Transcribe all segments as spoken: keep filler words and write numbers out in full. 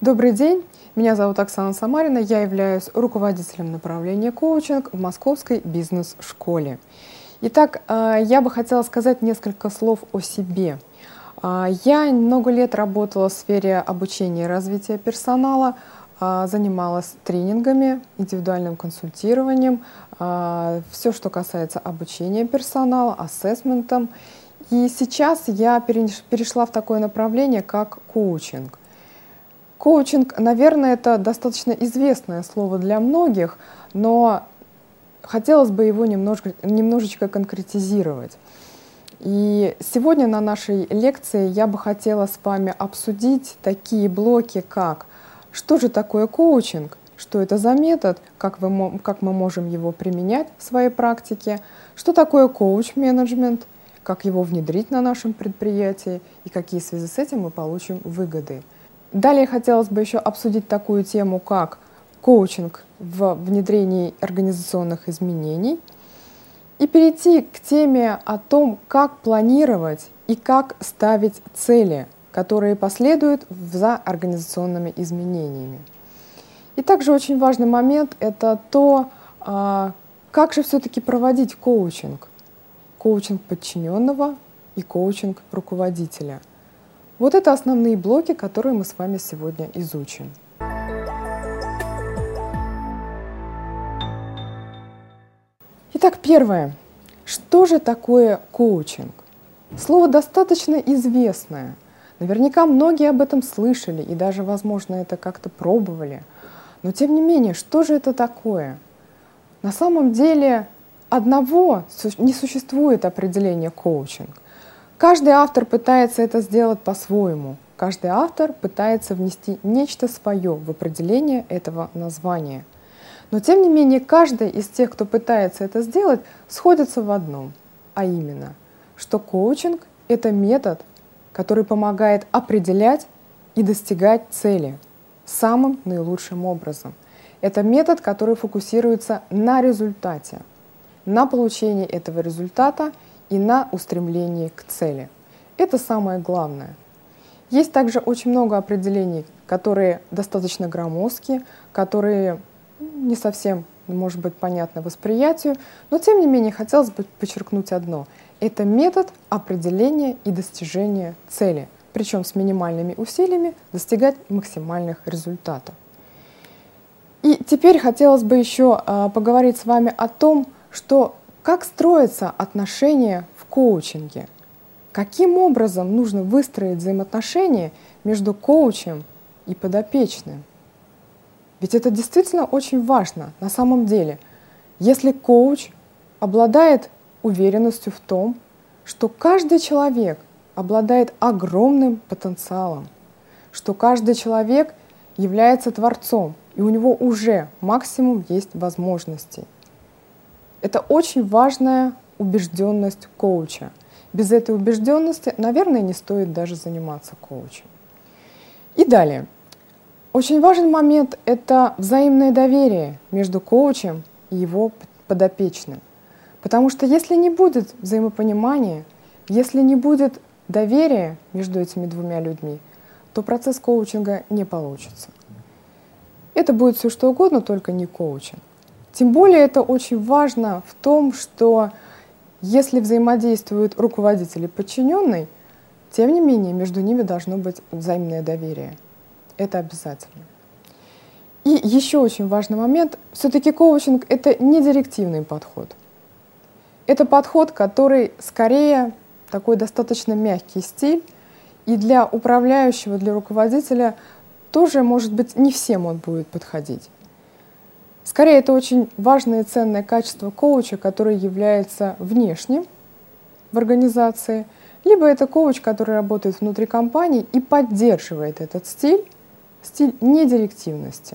Добрый день, меня зовут Оксана Самарина, я являюсь руководителем направления коучинг в Московской бизнес-школе. Итак, я бы хотела сказать несколько слов о себе. Я много лет работала в сфере обучения и развития персонала, занималась тренингами, индивидуальным консультированием, все, что касается обучения персонала, ассессментом. И сейчас я перешла в такое направление, как коучинг. Коучинг, наверное, это достаточно известное слово для многих, но хотелось бы его немножко, немножечко конкретизировать. И сегодня на нашей лекции я бы хотела с вами обсудить такие блоки, как что же такое коучинг, что это за метод, как, вы, как мы можем его применять в своей практике, что такое коуч-менеджмент, как его внедрить на нашем предприятии и какие в связи с этим мы получим выгоды. Далее хотелось бы еще обсудить такую тему, как коучинг в внедрении организационных изменений, и перейти к теме о том, как планировать и как ставить цели, которые последуют за организационными изменениями. И также очень важный момент – это то, как же все-таки проводить коучинг. Коучинг подчиненного и коучинг руководителя. Вот это основные блоки, которые мы с вами сегодня изучим. Итак, первое. Что же такое коучинг? Слово достаточно известное. Наверняка многие об этом слышали и даже, возможно, это как-то пробовали. Но тем не менее, что же это такое? На самом деле, одного не существует определения коучинг. Каждый автор пытается это сделать по-своему. Каждый автор пытается внести нечто свое в определение этого названия. Но тем не менее, каждый из тех, кто пытается это сделать, сходится в одном, а именно, что коучинг – это метод, который помогает определять и достигать цели самым наилучшим образом. Это метод, который фокусируется на результате, на получении этого результата и на устремлении к цели. Это самое главное. Есть также очень много определений, которые достаточно громоздкие, которые не совсем, может быть, понятны восприятию, но тем не менее хотелось бы подчеркнуть одно. Это метод определения и достижения цели, причем с минимальными усилиями достигать максимальных результатов. И теперь хотелось бы еще а, поговорить с вами о том, что как строятся отношения в коучинге? Каким образом нужно выстроить взаимоотношения между коучем и подопечным? Ведь это действительно очень важно на самом деле. Если коуч обладает уверенностью в том, что каждый человек обладает огромным потенциалом, что каждый человек является творцом, и у него уже максимум есть возможностей. Это очень важная убежденность коуча. Без этой убежденности, наверное, не стоит даже заниматься коучем. И далее. Очень важный момент – это взаимное доверие между коучем и его подопечным. Потому что если не будет взаимопонимания, если не будет доверия между этими двумя людьми, то процесс коучинга не получится. Это будет все что угодно, только не коучинг. Тем более это очень важно в том, что если взаимодействуют руководитель и подчиненный, тем не менее между ними должно быть взаимное доверие. Это обязательно. И еще очень важный момент. Все-таки коучинг – это не директивный подход. Это подход, который скорее такой достаточно мягкий стиль, и для управляющего, для руководителя тоже, может быть, не всем он будет подходить. Скорее, это очень важное и ценное качество коуча, которое является внешним в организации, либо это коуч, который работает внутри компании и поддерживает этот стиль, стиль недирективности.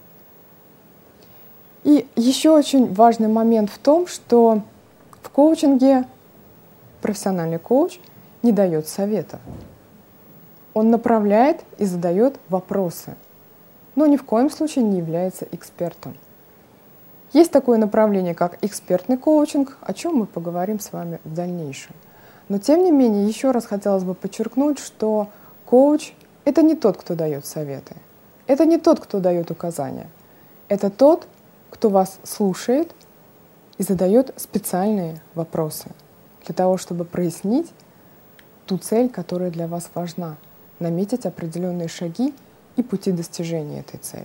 И еще очень важный момент в том, что в коучинге профессиональный коуч не дает совета. Он направляет и задает вопросы, но ни в коем случае не является экспертом. Есть такое направление, как экспертный коучинг, о чем мы поговорим с вами в дальнейшем. Но тем не менее, еще раз хотелось бы подчеркнуть, что коуч – это не тот, кто дает советы. это не тот, кто дает указания. Это тот, кто вас слушает и задает специальные вопросы для того, чтобы прояснить ту цель, которая для вас важна, наметить определенные шаги и пути достижения этой цели.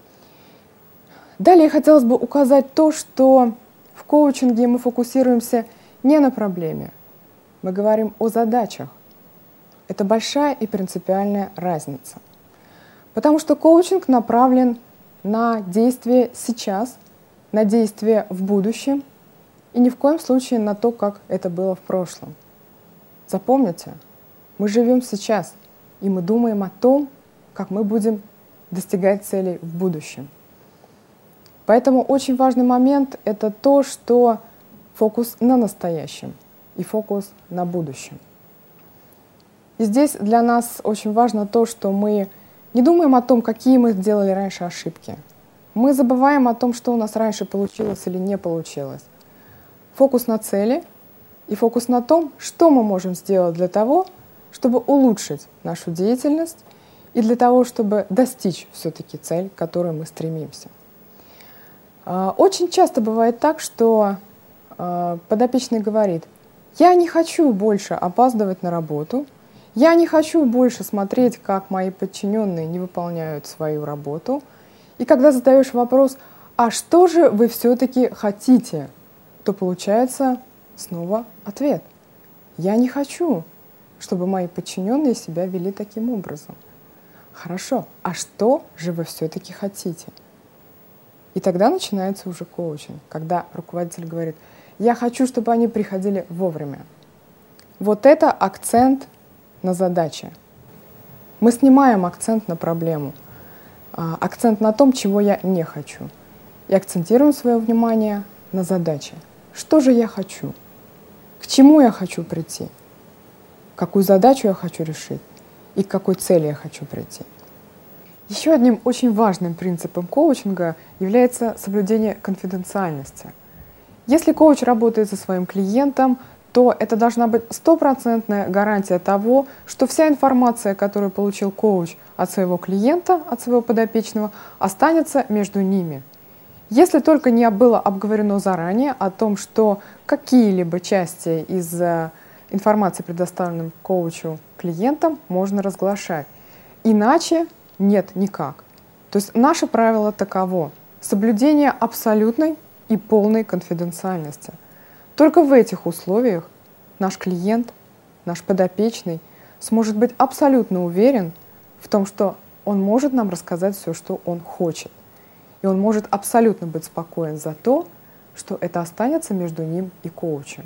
Далее хотелось бы указать то, что в коучинге мы фокусируемся не на проблеме, мы говорим о задачах. Это большая и принципиальная разница. Потому что коучинг направлен на действие сейчас, на действие в будущем и ни в коем случае на то, как это было в прошлом. Запомните, мы живем сейчас, и мы думаем о том, как мы будем достигать целей в будущем. Поэтому очень важный момент — это то, что фокус на настоящем и фокус на будущем. И здесь для нас очень важно то, что мы не думаем о том, какие мы сделали раньше ошибки. Мы забываем о том, что у нас раньше получилось или не получилось. Фокус на цели и фокус на том, что мы можем сделать для того, чтобы улучшить нашу деятельность и для того, чтобы достичь все-таки цель, к которой мы стремимся. Очень часто бывает так, что подопечный говорит: «Я не хочу больше опаздывать на работу, я не хочу больше смотреть, как мои подчиненные не выполняют свою работу». И когда задаешь вопрос: «А что же вы все-таки хотите?», то получается снова ответ: «Я не хочу, чтобы мои подчиненные себя вели таким образом». Хорошо, а что же вы все-таки хотите? И тогда начинается уже коучинг, когда руководитель говорит: «Я хочу, чтобы они приходили вовремя». Вот это акцент на задаче. Мы снимаем акцент на проблему, акцент на том, чего я не хочу, и акцентируем свое внимание на задаче. Что же я хочу? К чему я хочу прийти? Какую задачу я хочу решить? И к какой цели я хочу прийти? Еще одним очень важным принципом коучинга является соблюдение конфиденциальности. Если коуч работает со своим клиентом, то это должна быть стопроцентная гарантия того, что вся информация, которую получил коуч от своего клиента, от своего подопечного, останется между ними. Если только не было обговорено заранее о том, что какие-либо части из информации, предоставленной коучу клиентам, можно разглашать. Иначе нет никак. То есть наше правило таково: соблюдение абсолютной и полной конфиденциальности. Только в этих условиях наш клиент, наш подопечный сможет быть абсолютно уверен в том, что он может нам рассказать все, что он хочет. И он может абсолютно быть спокоен за то, что это останется между ним и коучем.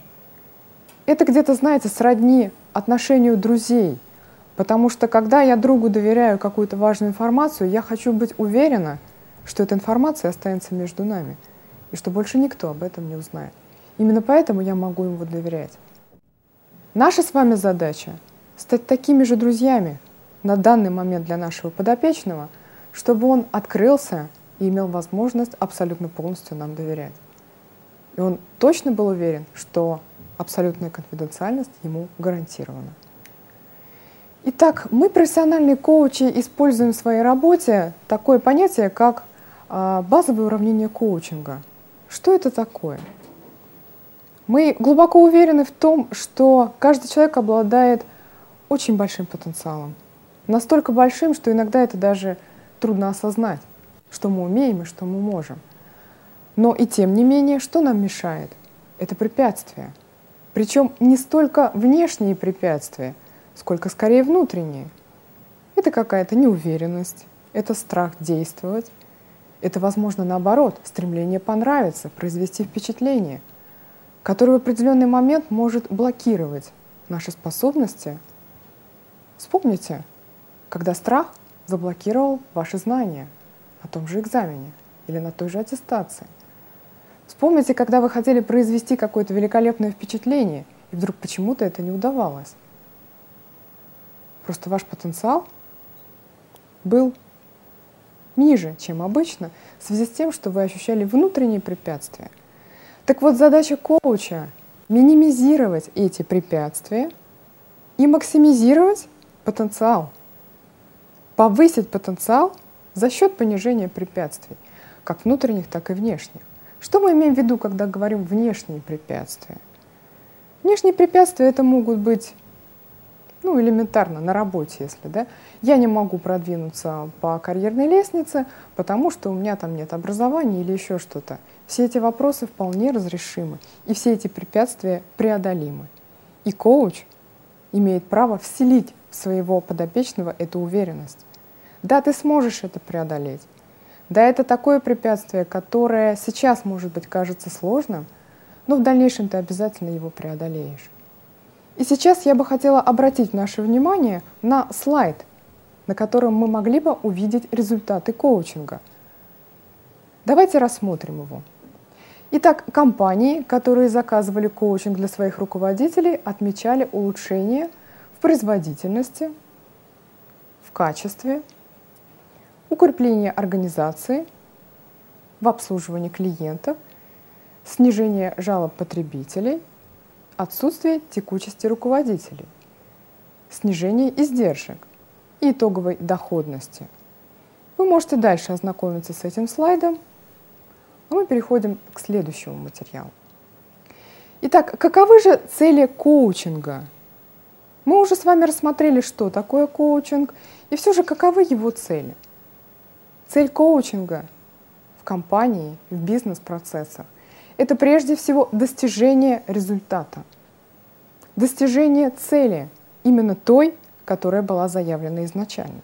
Это где-то, знаете, сродни отношению друзей. Потому что когда я другу доверяю какую-то важную информацию, я хочу быть уверена, что эта информация останется между нами, и что больше никто об этом не узнает. Именно поэтому я могу ему доверять. Наша с вами задача — стать такими же друзьями на данный момент для нашего подопечного, чтобы он открылся и имел возможность абсолютно полностью нам доверять. И он точно был уверен, что абсолютная конфиденциальность ему гарантирована. Итак, мы, профессиональные коучи, используем в своей работе такое понятие, как а, базовое уравнение коучинга. Что это такое? Мы глубоко уверены в том, что каждый человек обладает очень большим потенциалом. Настолько большим, что иногда это даже трудно осознать, что мы умеем и что мы можем. Но и тем не менее, что нам мешает? Это препятствия. Причем не столько внешние препятствия, сколько скорее внутренние. Это какая-то неуверенность, это страх действовать, это, возможно, наоборот, стремление понравиться, произвести впечатление, которое в определенный момент может блокировать наши способности. Вспомните, когда страх заблокировал ваши знания на том же экзамене или на той же аттестации. Вспомните, когда вы хотели произвести какое-то великолепное впечатление, и вдруг почему-то это не удавалось. Просто ваш потенциал был ниже, чем обычно, в связи с тем, что вы ощущали внутренние препятствия. Так вот, задача коуча — минимизировать эти препятствия и максимизировать потенциал. Повысить потенциал за счет понижения препятствий, как внутренних, так и внешних. Что мы имеем в виду, когда говорим внешние препятствия? Внешние препятствия это могут быть, ну, элементарно, на работе, если, да, я не могу продвинуться по карьерной лестнице, потому что у меня там нет образования или еще что-то. Все эти вопросы вполне разрешимы, и все эти препятствия преодолимы. И коуч имеет право вселить в своего подопечного эту уверенность. Да, ты сможешь это преодолеть. Да, это такое препятствие, которое сейчас, может быть, кажется сложным, но в дальнейшем ты обязательно его преодолеешь. И сейчас я бы хотела обратить наше внимание на слайд, на котором мы могли бы увидеть результаты коучинга. Давайте рассмотрим его. Итак, компании, которые заказывали коучинг для своих руководителей, отмечали улучшение в производительности, в качестве, укрепление организации, в обслуживании клиентов, снижение жалоб потребителей, отсутствие текучести руководителей, снижение издержек и итоговой доходности. Вы можете дальше ознакомиться с этим слайдом, а мы переходим к следующему материалу. Итак, каковы же цели коучинга? Мы уже с вами рассмотрели, что такое коучинг, и все же каковы его цели. Цель коучинга в компании, в бизнес-процессах – это прежде всего достижение результата, достижение цели, именно той, которая была заявлена изначально.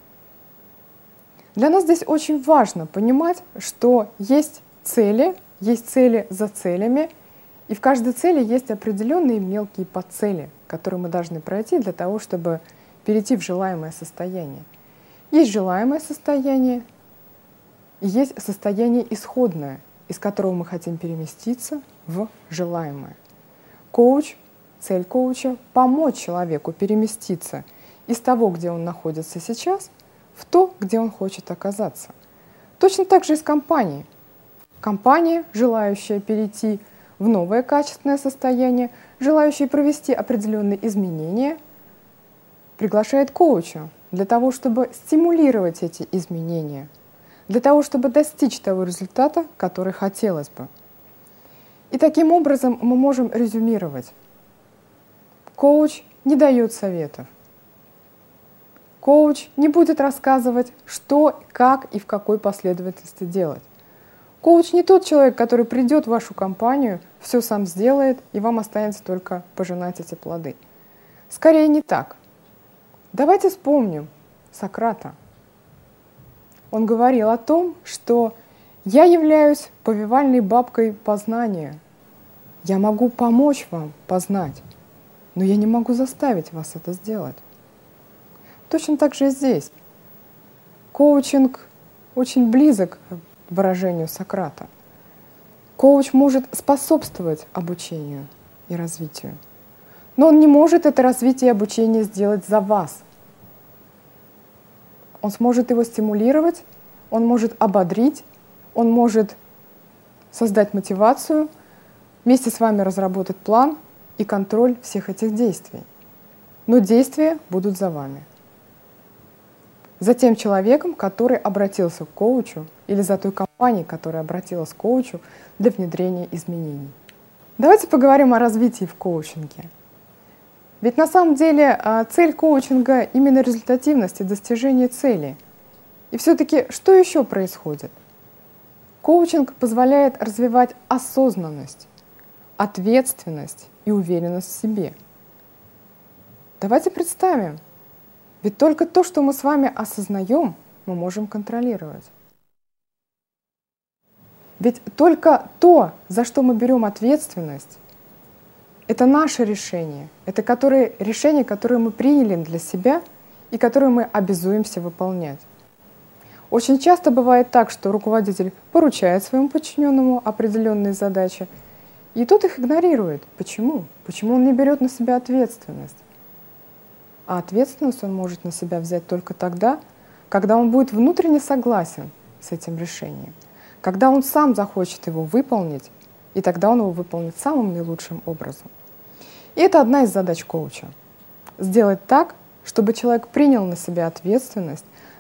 Для нас здесь очень важно понимать, что есть цели, есть цели за целями, и в каждой цели есть определенные мелкие подцели, которые мы должны пройти для того, чтобы перейти в желаемое состояние. Есть желаемое состояние, и есть состояние исходное, из которого мы хотим переместиться в желаемое. Коуч, цель коуча – помочь человеку переместиться из того, где он находится сейчас, в то, где он хочет оказаться. Точно так же и с компанией. Компания, желающая перейти в новое качественное состояние, желающая провести определенные изменения, приглашает коуча для того, чтобы стимулировать эти изменения, для того, чтобы достичь того результата, который хотелось бы. И таким образом мы можем резюмировать. Коуч не дает советов. Коуч не будет рассказывать, что, как и в какой последовательности делать. Коуч не тот человек, который придет в вашу компанию, все сам сделает, и вам останется только пожинать эти плоды. Скорее не так. Давайте вспомним Сократа. Он говорил о том, что «я являюсь повивальной бабкой познания. Я могу помочь вам познать, но я не могу заставить вас это сделать». Точно так же и здесь. Коучинг очень близок к выражению Сократа. Коуч может способствовать обучению и развитию, но он не может это развитие и обучение сделать за вас. Он сможет его стимулировать, он может ободрить, он может создать мотивацию, вместе с вами разработать план и контроль всех этих действий. Но действия будут за вами. За тем человеком, который обратился к коучу, или за той компанией, которая обратилась к коучу для внедрения изменений. Давайте поговорим о развитии в коучинге. Ведь на самом деле цель коучинга именно результативность и достижение цели. И все-таки что еще происходит? Коучинг позволяет развивать осознанность, ответственность и уверенность в себе. Давайте представим, ведь только то, что мы с вами осознаем, мы можем контролировать. Ведь только то, за что мы берем ответственность, это наше решение, это которые, решения, которые мы приняли для себя и которые мы обязуемся выполнять. Очень часто бывает так, что руководитель поручает своему подчиненному определенные задачи, и тот их игнорирует. Почему? Почему он не берет на себя ответственность? А ответственность он может на себя взять только тогда, когда он будет внутренне согласен с этим решением, когда он сам захочет его выполнить, и тогда он его выполнит самым наилучшим образом. И это одна из задач коуча. Сделать так, чтобы человек принял на себя ответственность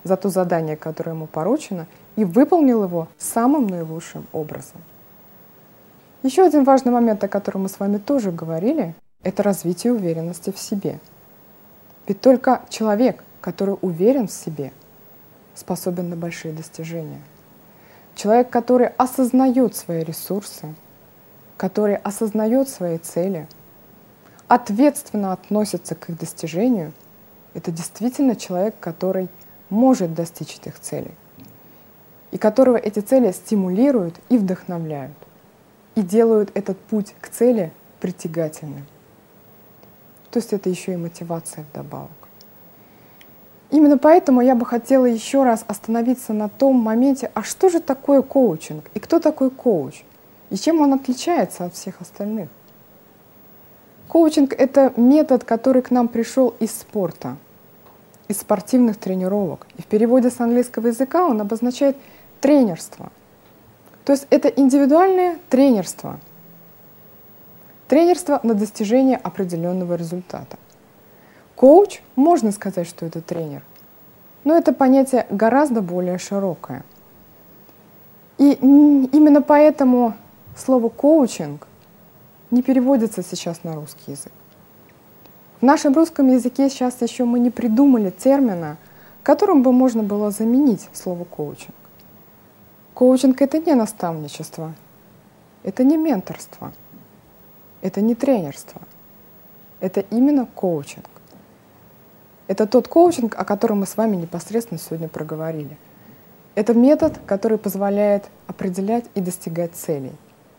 за то задание, которое ему поручено, и выполнил его самым наилучшим образом. Еще один важный момент, о котором мы с вами тоже говорили, это развитие уверенности в себе. Ведь только человек, который уверен в себе, способен на большие достижения. Человек, который осознает свои ресурсы, который осознает свои цели, ответственно относится к их достижению, это действительно человек, который может достичь этих целей, и которого эти цели стимулируют и вдохновляют, и делают этот путь к цели притягательным. То есть это еще и мотивация вдобавок. Именно поэтому я бы хотела еще раз остановиться на том моменте, а что же такое коучинг, и кто такой коуч, и чем он отличается от всех остальных. Коучинг — это метод, который к нам пришел из спорта, из спортивных тренировок. И в переводе с английского языка он обозначает тренерство. То есть это индивидуальное тренерство. Тренерство на достижение определенного результата. Коуч, можно сказать, что это тренер, но это понятие гораздо более широкое. И именно поэтому слово «коучинг» не переводится сейчас на русский язык. В нашем русском языке сейчас еще мы не придумали термина, которым бы можно было заменить слово «коучинг». Коучинг — это не наставничество, это не менторство, это не тренерство, это именно коучинг. Это тот коучинг, о котором мы с вами непосредственно сегодня проговорили. Это метод, который позволяет определять и достигать целей.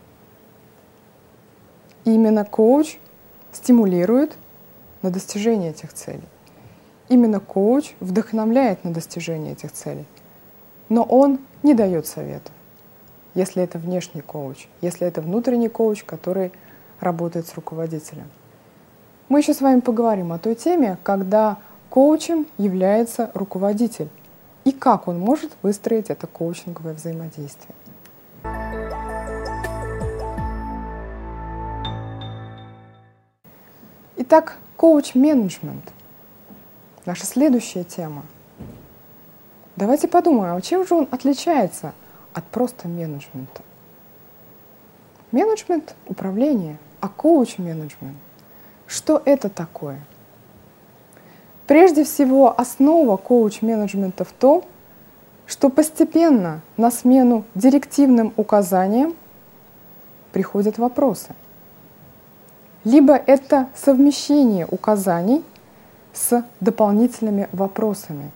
И именно коуч стимулирует на достижение этих целей. Именно коуч вдохновляет на достижение этих целей. Но он не дает советов, если это внешний коуч, если это внутренний коуч, который работает с руководителем. Мы еще с вами поговорим о той теме, когда коучем является руководитель и как он может выстроить это коучинговое взаимодействие. Итак, коуч-менеджмент — наша следующая тема. Давайте подумаем, а чем же он отличается от просто менеджмента? Менеджмент — управление, а коуч-менеджмент — что это такое? Прежде всего, основа коуч-менеджмента в том, что постепенно на смену директивным указаниям приходят вопросы. Либо это совмещение указаний с дополнительными вопросами.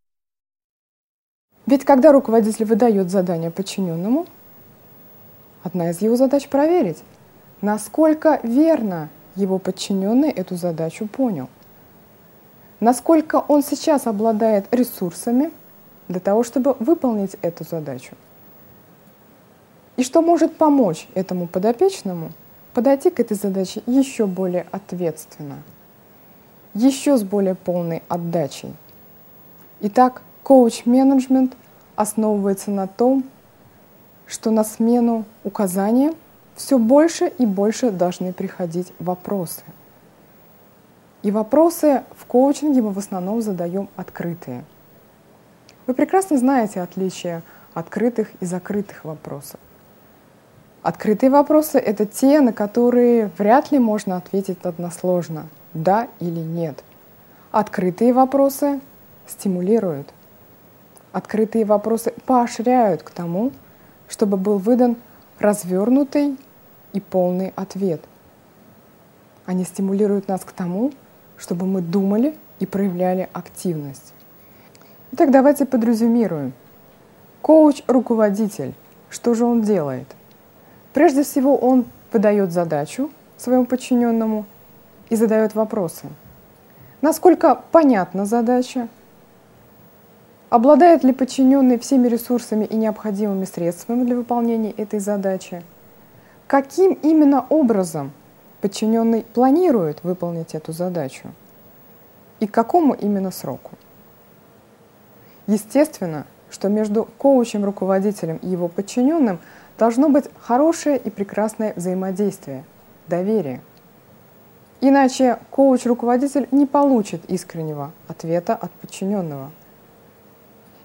Ведь когда руководитель выдает задание подчиненному, одна из его задач — проверить, насколько верно его подчиненный эту задачу понял, насколько он сейчас обладает ресурсами для того, чтобы выполнить эту задачу, и что может помочь этому подопечному подойти к этой задаче еще более ответственно, еще с более полной отдачей. Итак, коуч-менеджмент основывается на том, что на смену указаниям все больше и больше должны приходить вопросы. И вопросы в коучинге мы в основном задаем открытые. Вы прекрасно знаете отличие открытых и закрытых вопросов. Открытые вопросы — это те, на которые вряд ли можно ответить односложно — да или нет. Открытые вопросы стимулируют. Открытые вопросы поощряют к тому, чтобы был выдан развернутый и полный ответ. Они стимулируют нас к тому, чтобы мы думали и проявляли активность. Итак, давайте подрезюмируем. Коуч-руководитель, что же он делает? Прежде всего, он выдает задачу своему подчиненному и задает вопросы. Насколько понятна задача? Обладает ли подчиненный всеми ресурсами и необходимыми средствами для выполнения этой задачи? Каким именно образом подчиненный планирует выполнить эту задачу? И к какому именно сроку? Естественно, что между коучем-руководителем и его подчиненным должно быть хорошее и прекрасное взаимодействие, доверие. Иначе коуч-руководитель не получит искреннего ответа от подчиненного.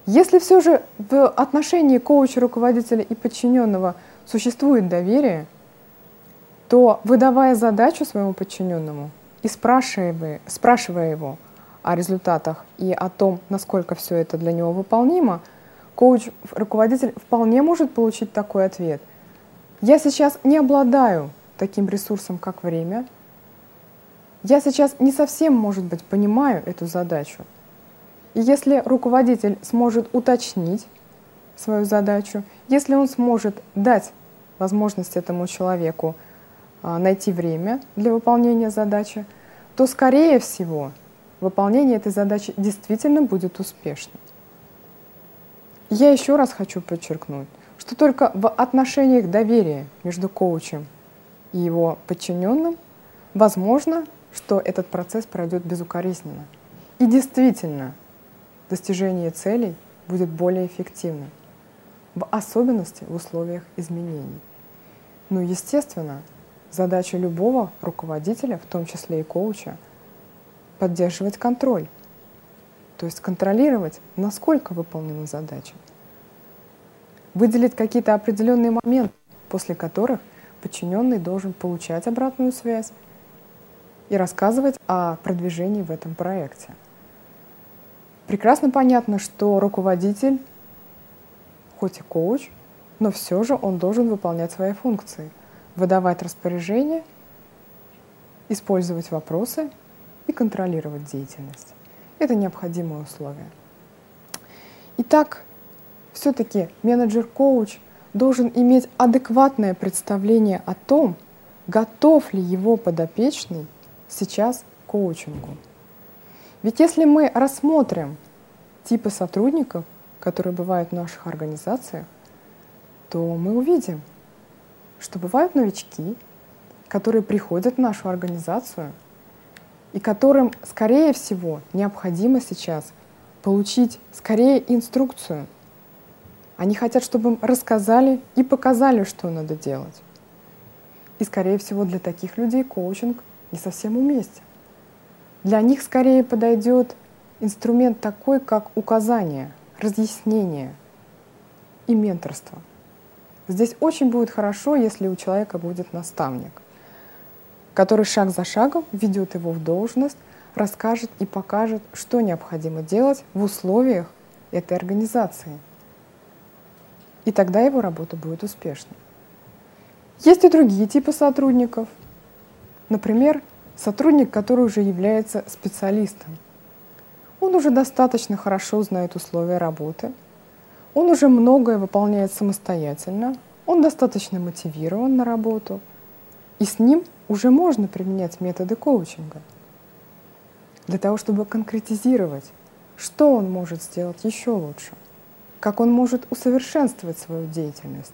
Если все же в отношении коуча, руководителя и подчиненного существует доверие, то, выдавая задачу своему подчиненному и спрашивая, спрашивая его о результатах и о том, насколько все это для него выполнимо, коуч, руководитель вполне может получить такой ответ. Я сейчас не обладаю таким ресурсом, как время. Я сейчас не совсем, может быть, понимаю эту задачу. И если руководитель сможет уточнить свою задачу, если он сможет дать возможность этому человеку а, найти время для выполнения задачи, то, скорее всего, выполнение этой задачи действительно будет успешным. Я еще раз хочу подчеркнуть, что только в отношениях доверия между коучем и его подчиненным возможно, что этот процесс пройдет безукоризненно. И действительно, достижение целей будет более эффективным, в особенности в условиях изменений. Ну, естественно, задача любого руководителя, в том числе и коуча, поддерживать контроль, то есть контролировать, насколько выполнена задача. Выделить какие-то определенные моменты, после которых подчиненный должен получать обратную связь и рассказывать о продвижении в этом проекте. Прекрасно понятно, что руководитель, хоть и коуч, но все же он должен выполнять свои функции, выдавать распоряжения, использовать вопросы и контролировать деятельность. Это необходимые условия. Итак, все-таки менеджер-коуч должен иметь адекватное представление о том, готов ли его подопечный сейчас к коучингу. Ведь если мы рассмотрим типы сотрудников, которые бывают в наших организациях, то мы увидим, что бывают новички, которые приходят в нашу организацию и которым, скорее всего, необходимо сейчас получить скорее инструкцию. Они хотят, чтобы им рассказали и показали, что надо делать. И, скорее всего, для таких людей коучинг не совсем уместен. Для них скорее подойдет инструмент такой, как указание, разъяснение и менторство. Здесь очень будет хорошо, если у человека будет наставник, который шаг за шагом ведет его в должность, расскажет и покажет, что необходимо делать в условиях этой организации. И тогда его работа будет успешной. Есть и другие типы сотрудников. Например, сотрудник, который уже является специалистом. Он уже достаточно хорошо знает условия работы, он уже многое выполняет самостоятельно, он достаточно мотивирован на работу, и с ним уже можно применять методы коучинга для того, чтобы конкретизировать, что он может сделать еще лучше, как он может усовершенствовать свою деятельность.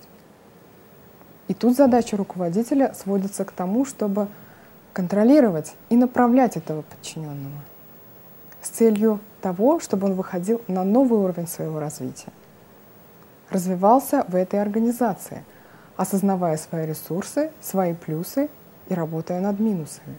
И тут задача руководителя сводится к тому, чтобы контролировать и направлять этого подчиненного с целью того, чтобы он выходил на новый уровень своего развития, развивался в этой организации, осознавая свои ресурсы, свои плюсы и работая над минусами.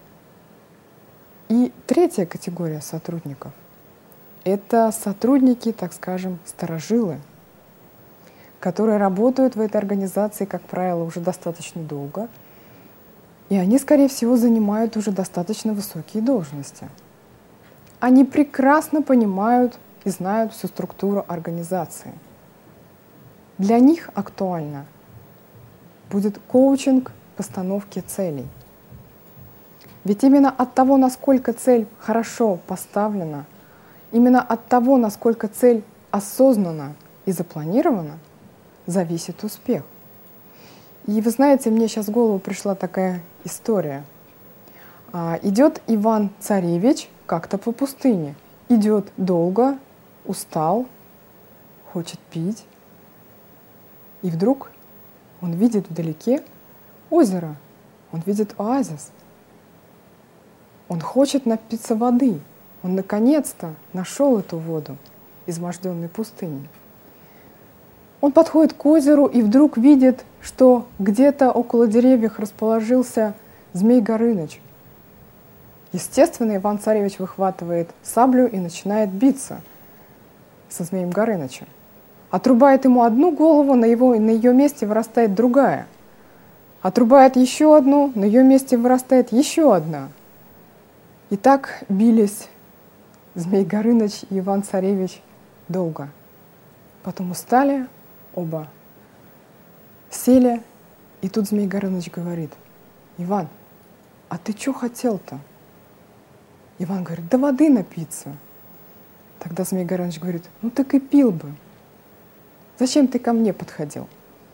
И третья категория сотрудников — это сотрудники, так скажем, старожилы, которые работают в этой организации, как правило, уже достаточно долго, и они, скорее всего, занимают уже достаточно высокие должности. Они прекрасно понимают и знают всю структуру организации. Для них актуально будет коучинг постановки целей. Ведь именно от того, насколько цель хорошо поставлена, именно от того, насколько цель осознанна и запланирована, зависит успех. И вы знаете, мне сейчас в голову пришла такая история. А, идет Иван-царевич как-то по пустыне. Идет долго, устал, хочет пить. И вдруг он видит вдалеке озеро, он видит оазис. Он хочет напиться воды. Он наконец-то нашел эту воду изможденной пустыни. Он подходит к озеру и вдруг видит, что где-то около деревьев расположился Змей Горыныч. Естественно, Иван-царевич выхватывает саблю и начинает биться со Змеем Горынычем. Отрубает ему одну голову, на, его, на ее месте вырастает другая. Отрубает еще одну, на ее месте вырастает еще одна. И так бились Змей Горыныч и Иван-Царевич долго. Потом устали оба, сели, и тут Змей Горыныч говорит: «Иван, а ты что хотел-то?» Иван говорит: «Да воды напиться». Тогда Змей Горыныч говорит: «Ну так и пил бы. Зачем ты ко мне подходил?»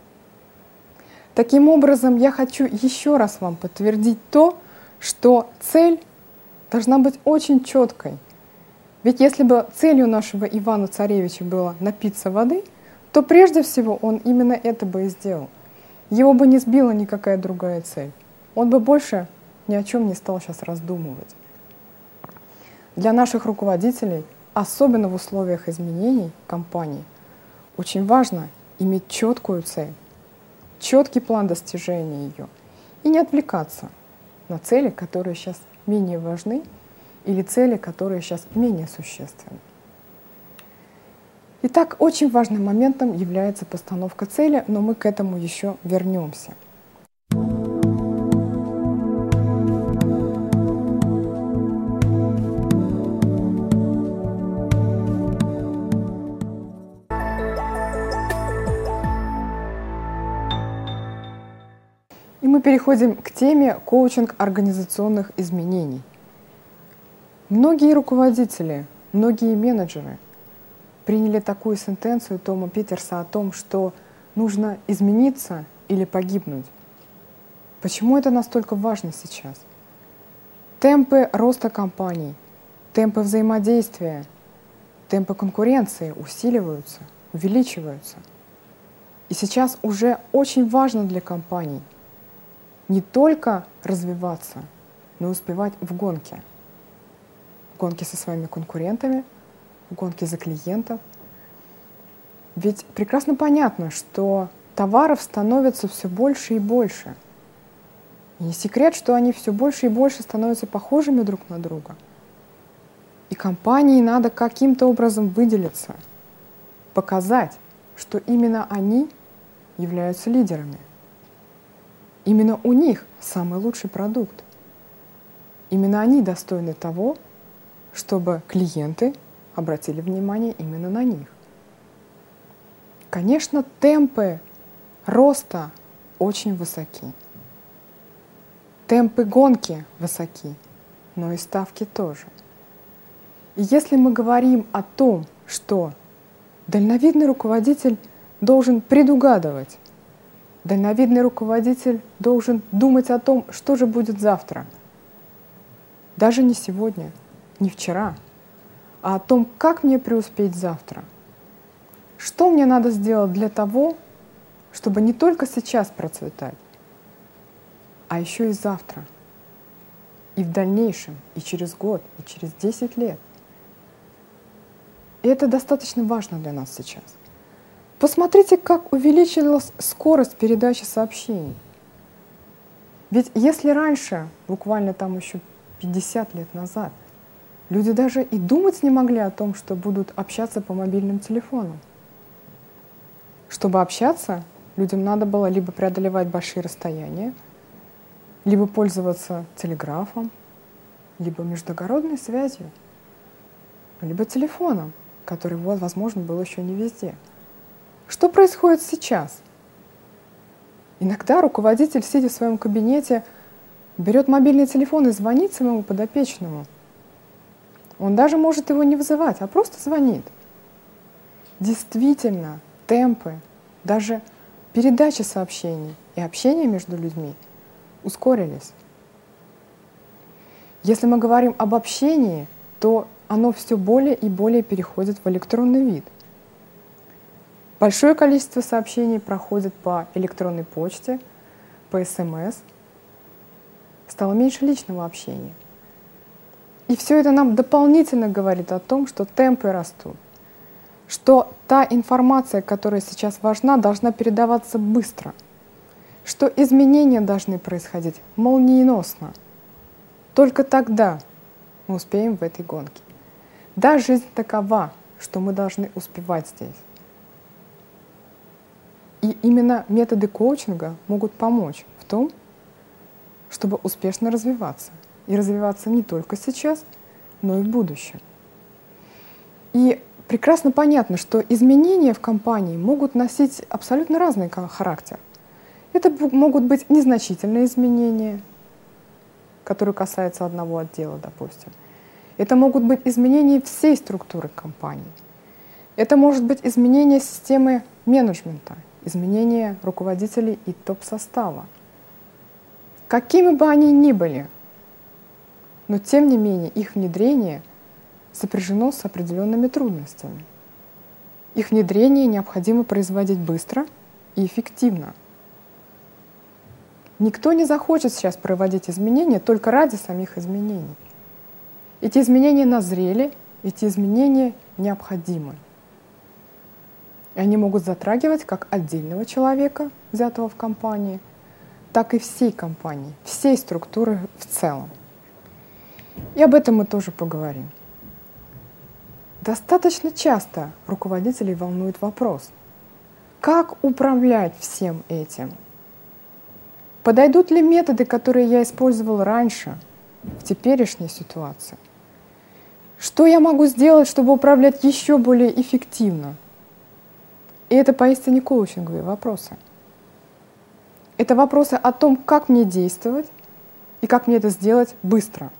Таким образом, я хочу еще раз вам подтвердить то, что цель должна быть очень четкой. Ведь если бы целью нашего Ивана-Царевича было напиться воды, то прежде всего он именно это бы и сделал. Его бы не сбила никакая другая цель. Он бы больше ни о чем не стал сейчас раздумывать. Для наших руководителей, особенно в условиях изменений компании, очень важно иметь четкую цель, четкий план достижения ее и не отвлекаться на цели, которые сейчас менее важны, или цели, которые сейчас менее существенны. Итак, очень важным моментом является постановка цели, но мы к этому еще вернемся. И мы переходим к теме коучинг организационных изменений. Многие руководители, многие менеджеры приняли такую сентенцию Тома Питерса о том, что нужно измениться или погибнуть. Почему это настолько важно сейчас? Темпы роста компаний, темпы взаимодействия, темпы конкуренции усиливаются, увеличиваются. И сейчас уже очень важно для компаний не только развиваться, но и успевать в гонке. В гонке со своими конкурентами, в гонке за клиентов. Ведь прекрасно понятно, что товаров становится все больше и больше. И не секрет, что они все больше и больше становятся похожими друг на друга. И компании надо каким-то образом выделиться, показать, что именно они являются лидерами. Именно у них самый лучший продукт. Именно они достойны того, чтобы клиенты обратили внимание именно на них. Конечно, темпы роста очень высоки. Темпы гонки высоки, но и ставки тоже. И если мы говорим о том, что дальновидный руководитель должен предугадывать, дальновидный руководитель должен думать о том, что же будет завтра, даже не сегодня, не вчера, а о том, как мне преуспеть завтра. Что мне надо сделать для того, чтобы не только сейчас процветать, а еще и завтра, и в дальнейшем, и через год, и через десять лет. И это достаточно важно для нас сейчас. Посмотрите, как увеличилась скорость передачи сообщений. Ведь если раньше, буквально там еще пятьдесят лет назад, люди даже и думать не могли о том, что будут общаться по мобильным телефонам. Чтобы общаться, людям надо было либо преодолевать большие расстояния, либо пользоваться телеграфом, либо междугородной связью, либо телефоном, который, вот, возможно, был еще не везде. Что происходит сейчас? Иногда руководитель, сидя в своем кабинете, берет мобильный телефон и звонит своему подопечному. Он даже может его не вызывать, а просто звонит. Действительно, темпы, даже передача сообщений и общение между людьми ускорились. Если мы говорим об общении, то оно все более и более переходит в электронный вид. Большое количество сообщений проходит по электронной почте, по эс эм эс. Стало меньше личного общения. И все это нам дополнительно говорит о том, что темпы растут, что та информация, которая сейчас важна, должна передаваться быстро, что изменения должны происходить молниеносно. Только тогда мы успеем в этой гонке. Да, жизнь такова, что мы должны успевать здесь. И именно методы коучинга могут помочь в том, чтобы успешно развиваться. И развиваться не только сейчас, но и в будущем. И прекрасно понятно, что изменения в компании могут носить абсолютно разный характер. Это могут быть незначительные изменения, которые касаются одного отдела, допустим. Это могут быть изменения всей структуры компании. Это может быть изменение системы менеджмента, изменение руководителей и топ-состава. Какими бы они ни были, но тем не менее их внедрение сопряжено с определенными трудностями. Их внедрение необходимо производить быстро и эффективно. Никто не захочет сейчас проводить изменения только ради самих изменений. Эти изменения назрели, эти изменения необходимы. И они могут затрагивать как отдельного человека, взятого в компании, так и всей компании, всей структуры в целом. И об этом мы тоже поговорим. Достаточно часто руководителей волнует вопрос, как управлять всем этим? Подойдут ли методы, которые я использовал раньше, в теперешней ситуации? Что я могу сделать, чтобы управлять еще более эффективно? И это поистине коучинговые вопросы. Это вопросы о том, как мне действовать и как мне это сделать быстро.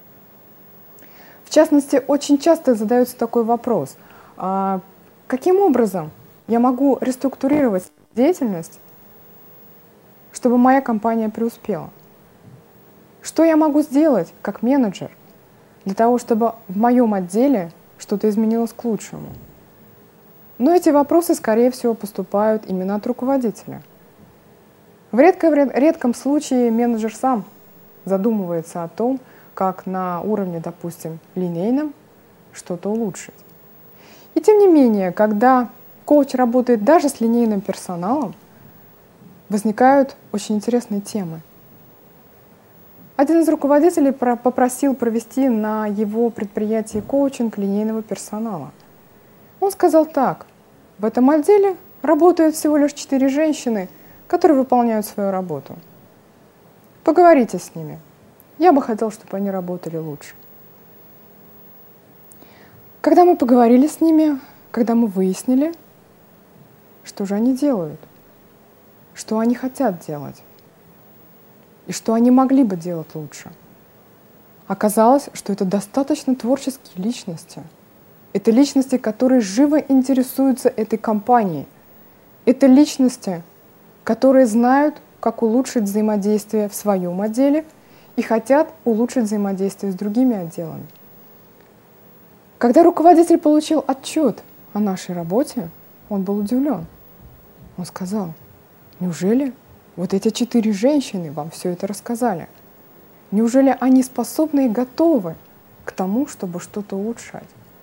В частности, очень часто задается такой вопрос, а каким образом я могу реструктурировать деятельность, чтобы моя компания преуспела? Что я могу сделать как менеджер для того, чтобы в моем отделе что-то изменилось к лучшему? Но эти вопросы, скорее всего, поступают именно от руководителя. В редко, редком случае менеджер сам задумывается о том, как на уровне, допустим, линейном что-то улучшить. И тем не менее, когда коуч работает даже с линейным персоналом, возникают очень интересные темы. Один из руководителей попросил провести на его предприятии коучинг линейного персонала. Он сказал так: в этом отделе работают всего лишь четыре женщины, которые выполняют свою работу. Поговорите с ними. Я бы хотел, чтобы они работали лучше. Когда мы поговорили с ними, когда мы выяснили, что же они делают, что они хотят делать и что они могли бы делать лучше, оказалось, что это достаточно творческие личности. Это личности, которые живо интересуются этой компанией. Это личности, которые знают, как улучшить взаимодействие в своем отделе и хотят улучшить взаимодействие с другими отделами. Когда руководитель получил отчет о нашей работе, он был удивлен. Он сказал: неужели вот эти четыре женщины вам все это рассказали? Неужели они способны и готовы к тому, чтобы что-то улучшать?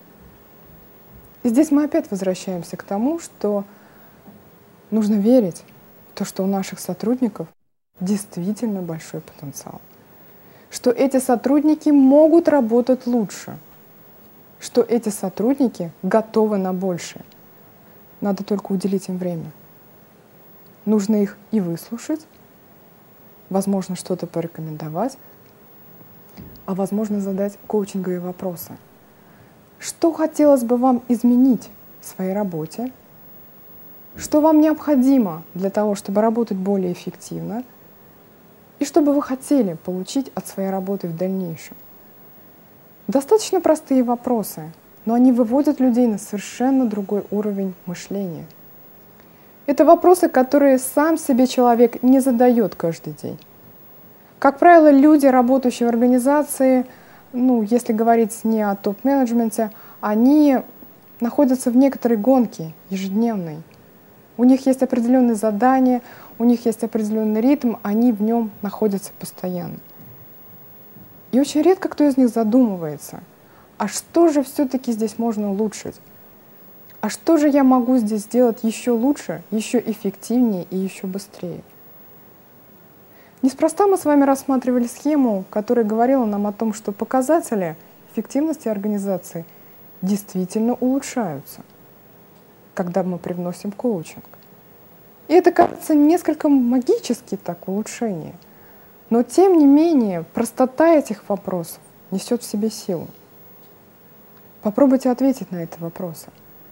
И здесь мы опять возвращаемся к тому, что нужно верить в то, что у наших сотрудников действительно большой потенциал, что эти сотрудники могут работать лучше, что эти сотрудники готовы на большее. Надо только уделить им время. Нужно их и выслушать, возможно, что-то порекомендовать, а возможно, задать коучинговые вопросы. Что хотелось бы вам изменить в своей работе? Что вам необходимо для того, чтобы работать более эффективно? И что бы вы хотели получить от своей работы в дальнейшем? Достаточно простые вопросы, но они выводят людей на совершенно другой уровень мышления. Это вопросы, которые сам себе человек не задает каждый день. Как правило, люди, работающие в организации, ну, если говорить не о топ-менеджменте, они находятся в некоторой гонке ежедневной. У них есть определенные задания, у них есть определенный ритм, они в нем находятся постоянно. И очень редко кто из них задумывается, а что же все-таки здесь можно улучшить? А что же я могу здесь сделать еще лучше, еще эффективнее и еще быстрее? Неспроста мы с вами рассматривали схему, которая говорила нам о том, что показатели эффективности организации действительно улучшаются, когда мы привносим коучинг. И это кажется несколько магически так улучшение, но тем не менее простота этих вопросов несет в себе силу. Попробуйте ответить на эти вопросы.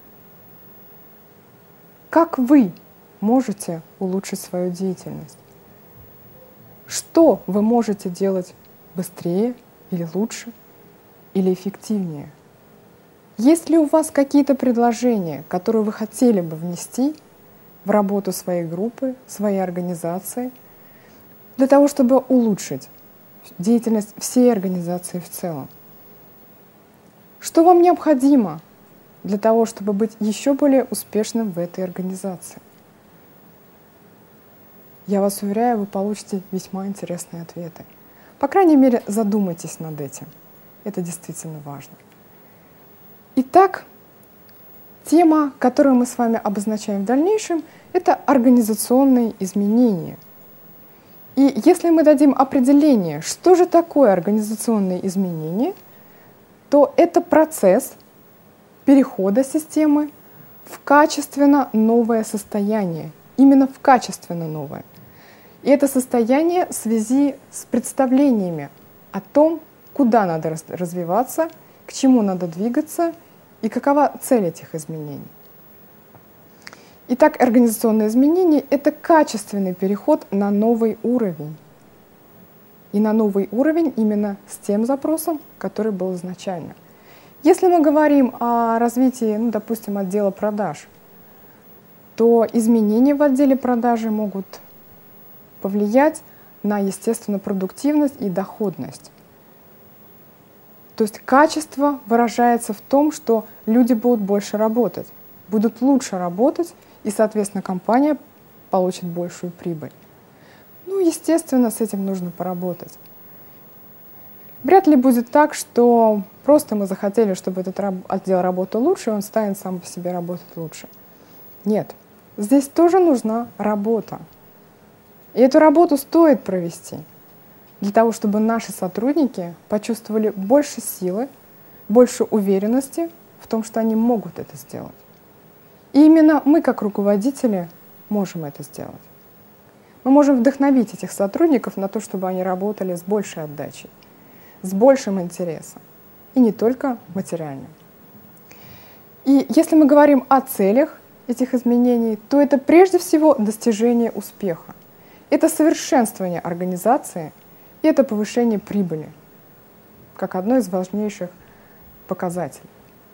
Как вы можете улучшить свою деятельность? Что вы можете делать быстрее или лучше, или эффективнее? Есть ли у вас какие-то предложения, которые вы хотели бы внести в работу своей группы, своей организации, для того, чтобы улучшить деятельность всей организации в целом? Что вам необходимо для того, чтобы быть еще более успешным в этой организации? Я вас уверяю, вы получите весьма интересные ответы. По крайней мере, задумайтесь над этим. Это действительно важно. Итак, тема, которую мы с вами обозначаем в дальнейшем, это организационные изменения. И если мы дадим определение, что же такое организационные изменения, то это процесс перехода системы в качественно новое состояние, именно в качественно новое. И это состояние в связи с представлениями о том, куда надо развиваться, к чему надо двигаться и какова цель этих изменений. Итак, организационные изменения — это качественный переход на новый уровень. И на новый уровень именно с тем запросом, который был изначально. Если мы говорим о развитии, ну, допустим, отдела продаж, то изменения в отделе продажи могут повлиять на, естественно, продуктивность и доходность. То есть качество выражается в том, что люди будут больше работать, будут лучше работать, и, соответственно, компания получит большую прибыль. Ну, естественно, с этим нужно поработать. Вряд ли будет так, что просто мы захотели, чтобы этот отдел работал лучше, и он станет сам по себе работать лучше. Нет, здесь тоже нужна работа. И эту работу стоит провести для того, чтобы наши сотрудники почувствовали больше силы, больше уверенности в том, что они могут это сделать. И именно мы, как руководители, можем это сделать. Мы можем вдохновить этих сотрудников на то, чтобы они работали с большей отдачей, с большим интересом, и не только материальным. И если мы говорим о целях этих изменений, то это прежде всего достижение успеха. Это совершенствование организации и это повышение прибыли, как одно из важнейших показателей.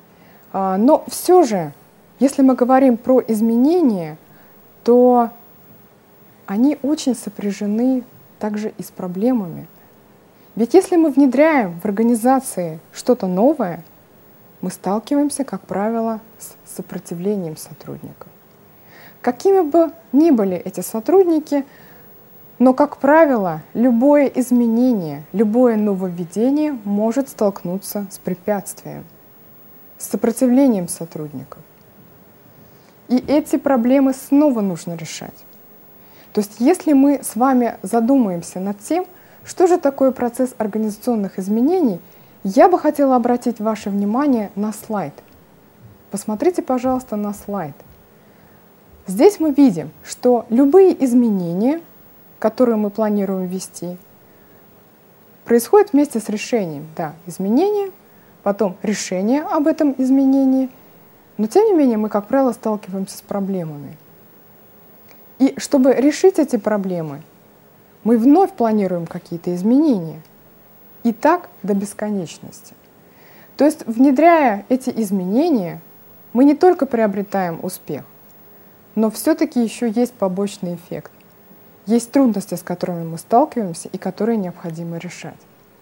Но все же, если мы говорим про изменения, то они очень сопряжены также и с проблемами. Ведь если мы внедряем в организации что-то новое, мы сталкиваемся, как правило, с сопротивлением сотрудников. Какими бы ни были эти сотрудники, но, как правило, любое изменение, любое нововведение может столкнуться с препятствием, с сопротивлением сотрудников. И эти проблемы снова нужно решать. То есть если мы с вами задумаемся над тем, что же такое процесс организационных изменений, я бы хотела обратить ваше внимание на слайд. Посмотрите, пожалуйста, на слайд. Здесь мы видим, что любые изменения, которые мы планируем ввести, происходят вместе с решением. Да, изменения, потом решение об этом изменении, но тем не менее мы, как правило, сталкиваемся с проблемами. И чтобы решить эти проблемы, мы вновь планируем какие-то изменения. И так до бесконечности. То есть, внедряя эти изменения, мы не только приобретаем успех, но все-таки еще есть побочный эффект. Есть трудности, с которыми мы сталкиваемся и которые необходимо решать.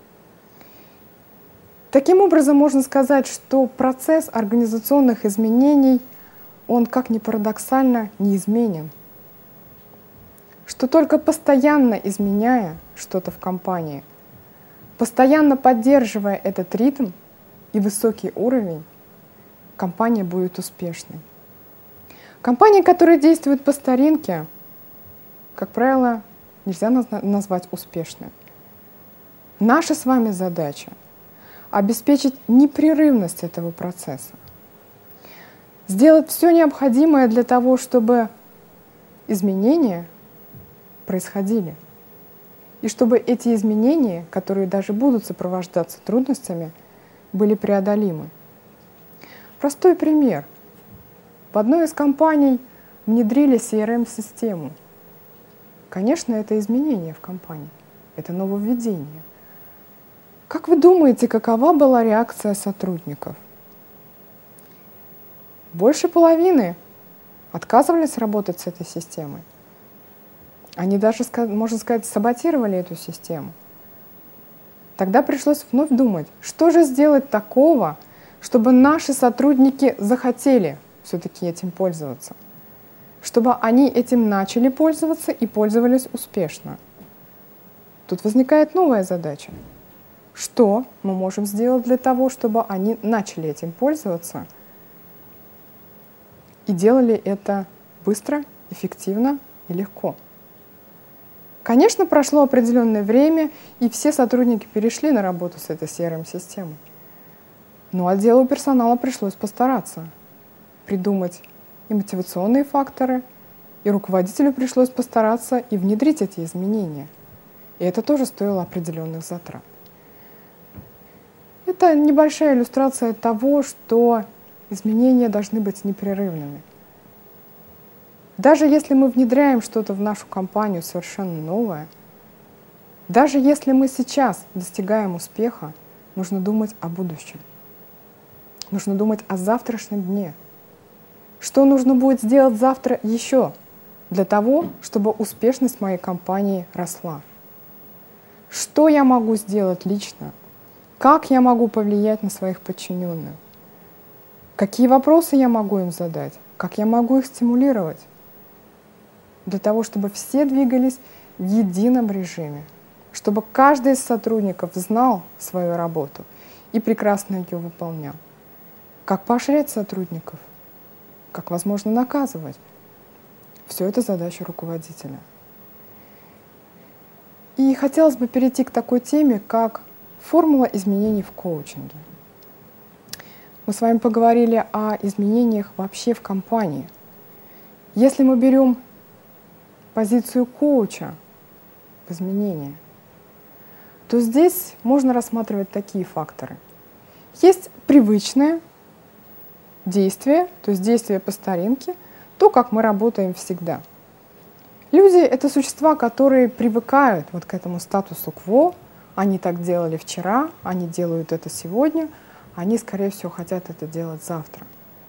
Таким образом, можно сказать, что процесс организационных изменений, он, как ни парадоксально, неизменен. Что только постоянно изменяя что-то в компании, постоянно поддерживая этот ритм и высокий уровень, компания будет успешной. Компания, которая действует по старинке, как правило, нельзя назвать успешной. Наша с вами задача обеспечить непрерывность этого процесса, сделать все необходимое для того, чтобы изменения происходили. И чтобы эти изменения, которые даже будут сопровождаться трудностями, были преодолимы. Простой пример. В одной из компаний внедрили си эр эм-систему. Конечно, это изменение в компании, это нововведение. Как вы думаете, какова была реакция сотрудников? Больше половины отказывались работать с этой системой. Они даже, можно сказать, саботировали эту систему. Тогда пришлось вновь думать, что же сделать такого, чтобы наши сотрудники захотели все-таки этим пользоваться, чтобы они этим начали пользоваться и пользовались успешно. Тут возникает новая задача. Что мы можем сделать для того, чтобы они начали этим пользоваться и делали это быстро, эффективно и легко? Конечно, прошло определенное время, и все сотрудники перешли на работу с этой си эр эм-системой. Но отделу персонала пришлось постараться, придумать и мотивационные факторы, и руководителю пришлось постараться и внедрить эти изменения. И это тоже стоило определенных затрат. Это небольшая иллюстрация того, что изменения должны быть непрерывными. Даже если мы внедряем что-то в нашу компанию совершенно новое, даже если мы сейчас достигаем успеха, нужно думать о будущем. Нужно думать о завтрашнем дне. Что нужно будет сделать завтра еще для того, чтобы успешность моей компании росла? Что я могу сделать лично? Как я могу повлиять на своих подчиненных? Какие вопросы я могу им задать? Как я могу их стимулировать? Для того, чтобы все двигались в едином режиме, чтобы каждый из сотрудников знал свою работу и прекрасно ее выполнял. Как поощрять сотрудников? Как возможно наказывать? Все это задача руководителя. И хотелось бы перейти к такой теме, как формула изменений в коучинге. Мы с вами поговорили о изменениях вообще в компании. Если мы берем позицию коуча в изменении, то здесь можно рассматривать такие факторы. Есть привычное действие, то есть действие по старинке, то, как мы работаем всегда. Люди — это существа, которые привыкают вот к этому статусу кво, они так делали вчера, они делают это сегодня, они, скорее всего, хотят это делать завтра.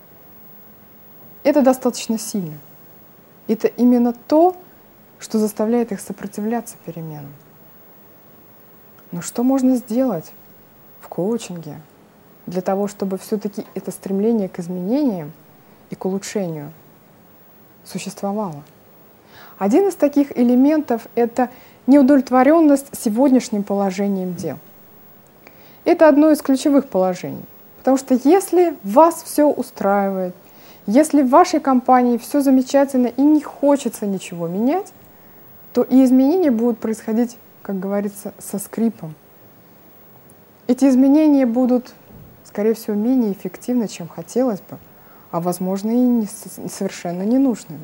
Это достаточно сильно. Это именно то, что заставляет их сопротивляться переменам. Но что можно сделать в коучинге для того, чтобы все-таки это стремление к изменениям и к улучшению существовало? Один из таких элементов — это неудовлетворенность сегодняшним положением дел. Это одно из ключевых положений, потому что если вас все устраивает, если в вашей компании все замечательно и не хочется ничего менять, то и изменения будут происходить, как говорится, со скрипом. Эти изменения будут, скорее всего, менее эффективны, чем хотелось бы, а, возможно, и не, совершенно ненужными.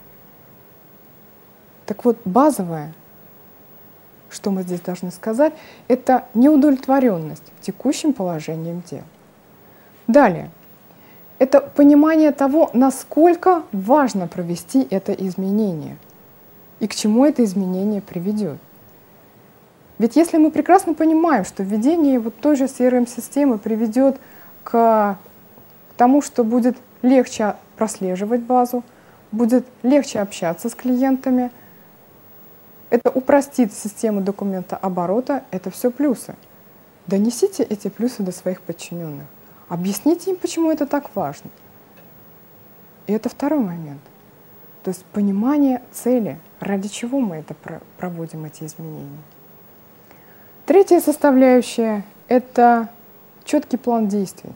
Так вот, базовое, что мы здесь должны сказать, это неудовлетворенность текущим положением дел. Далее. Это понимание того, насколько важно провести это изменение и к чему это изменение приведет. Ведь если мы прекрасно понимаем, что введение вот той же си эр эм-системы приведет к тому, что будет легче прослеживать базу, будет легче общаться с клиентами, это упростит систему документооборота, это все плюсы. Донесите эти плюсы до своих подчиненных. Объясните им, почему это так важно. И это второй момент. То есть понимание цели, ради чего мы это проводим, эти изменения. Третья составляющая — это четкий план действий.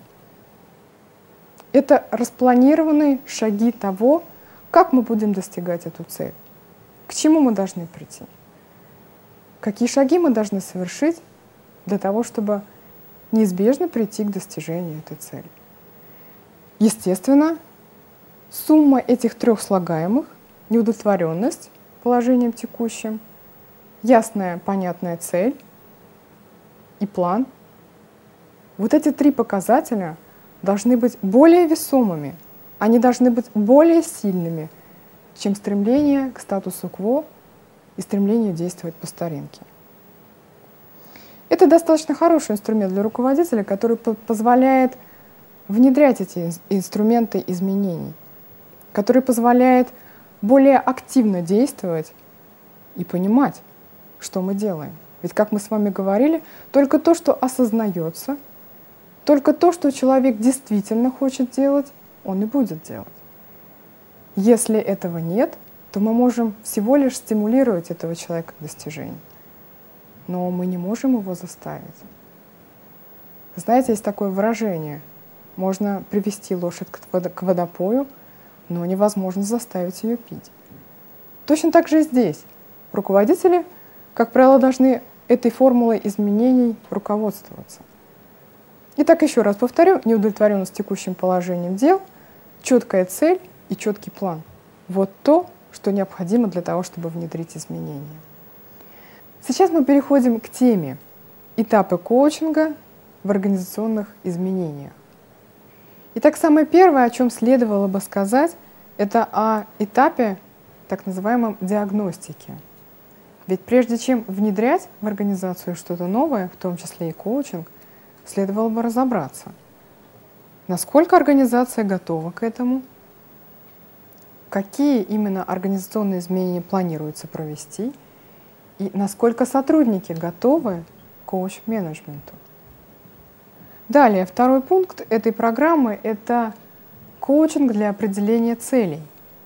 Это распланированные шаги того, как мы будем достигать эту цель, к чему мы должны прийти, какие шаги мы должны совершить для того, чтобы неизбежно прийти к достижению этой цели. Естественно, сумма этих трех слагаемых — неудовлетворенность положением текущим, ясная, понятная цель и план — вот эти три показателя должны быть более весомыми, они должны быть более сильными, чем стремление к статусу кво и стремление действовать по старинке. Это достаточно хороший инструмент для руководителя, который позволяет внедрять эти инструменты изменений, который позволяет более активно действовать и понимать, что мы делаем. Ведь, как мы с вами говорили, только то, что осознается, только то, что человек действительно хочет делать, он и будет делать. Если этого нет, то мы можем всего лишь стимулировать этого человека к достижению. Но мы не можем его заставить. Знаете, есть такое выражение: можно привести лошадь к водопою, но невозможно заставить ее пить. Точно так же и здесь. Руководители, как правило, должны этой формулой изменений руководствоваться. Итак, еще раз повторю: неудовлетворенность текущим положением дел, четкая цель и четкий план. Вот то, что необходимо для того, чтобы внедрить изменения. Сейчас мы переходим к теме «Этапы коучинга в организационных изменениях». Итак, самое первое, о чем следовало бы сказать, это о этапе так называемом диагностики. Ведь прежде чем внедрять в организацию что-то новое, в том числе и коучинг, следовало бы разобраться, насколько организация готова к этому, какие именно организационные изменения планируется провести и насколько сотрудники готовы к коуч-менеджменту. Далее, второй пункт этой программы — это коучинг для определения целей.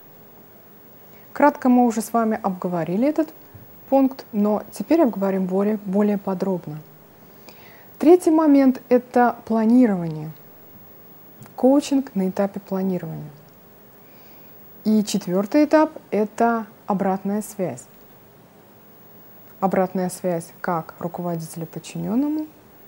Кратко мы уже с вами обговорили этот пункт, но теперь обговорим более, более подробно. Третий момент — это планирование. Коучинг на этапе планирования. И четвертый этап — это обратная связь. Обратная связь как руководителя подчиненному,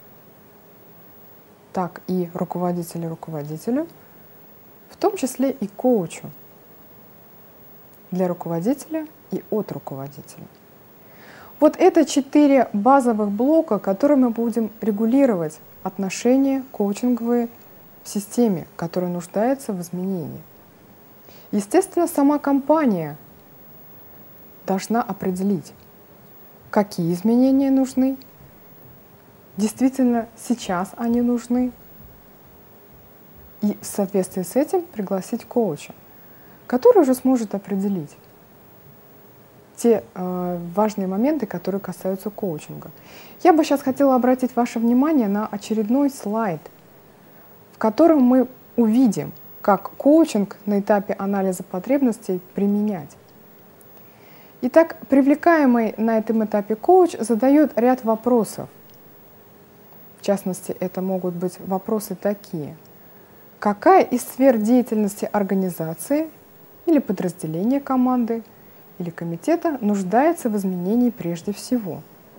так и руководителя руководителю, в том числе и коучу, для руководителя и от руководителя. Вот это четыре базовых блока, которыми мы будем регулировать отношения коучинговые в системе, которая нуждается в изменении. Естественно, сама компания должна определить, какие изменения нужны, действительно сейчас они нужны, и в соответствии с этим пригласить коуча, который уже сможет определить те э, важные моменты, которые касаются коучинга. Я бы сейчас хотела обратить ваше внимание на очередной слайд, в котором мы увидим, как коучинг на этапе анализа потребностей применять. Итак, привлекаемый на этом этапе коуч задает ряд вопросов. В частности, это могут быть вопросы такие: какая из сфер деятельности организации или подразделения команды или комитета нуждается в изменении прежде всего?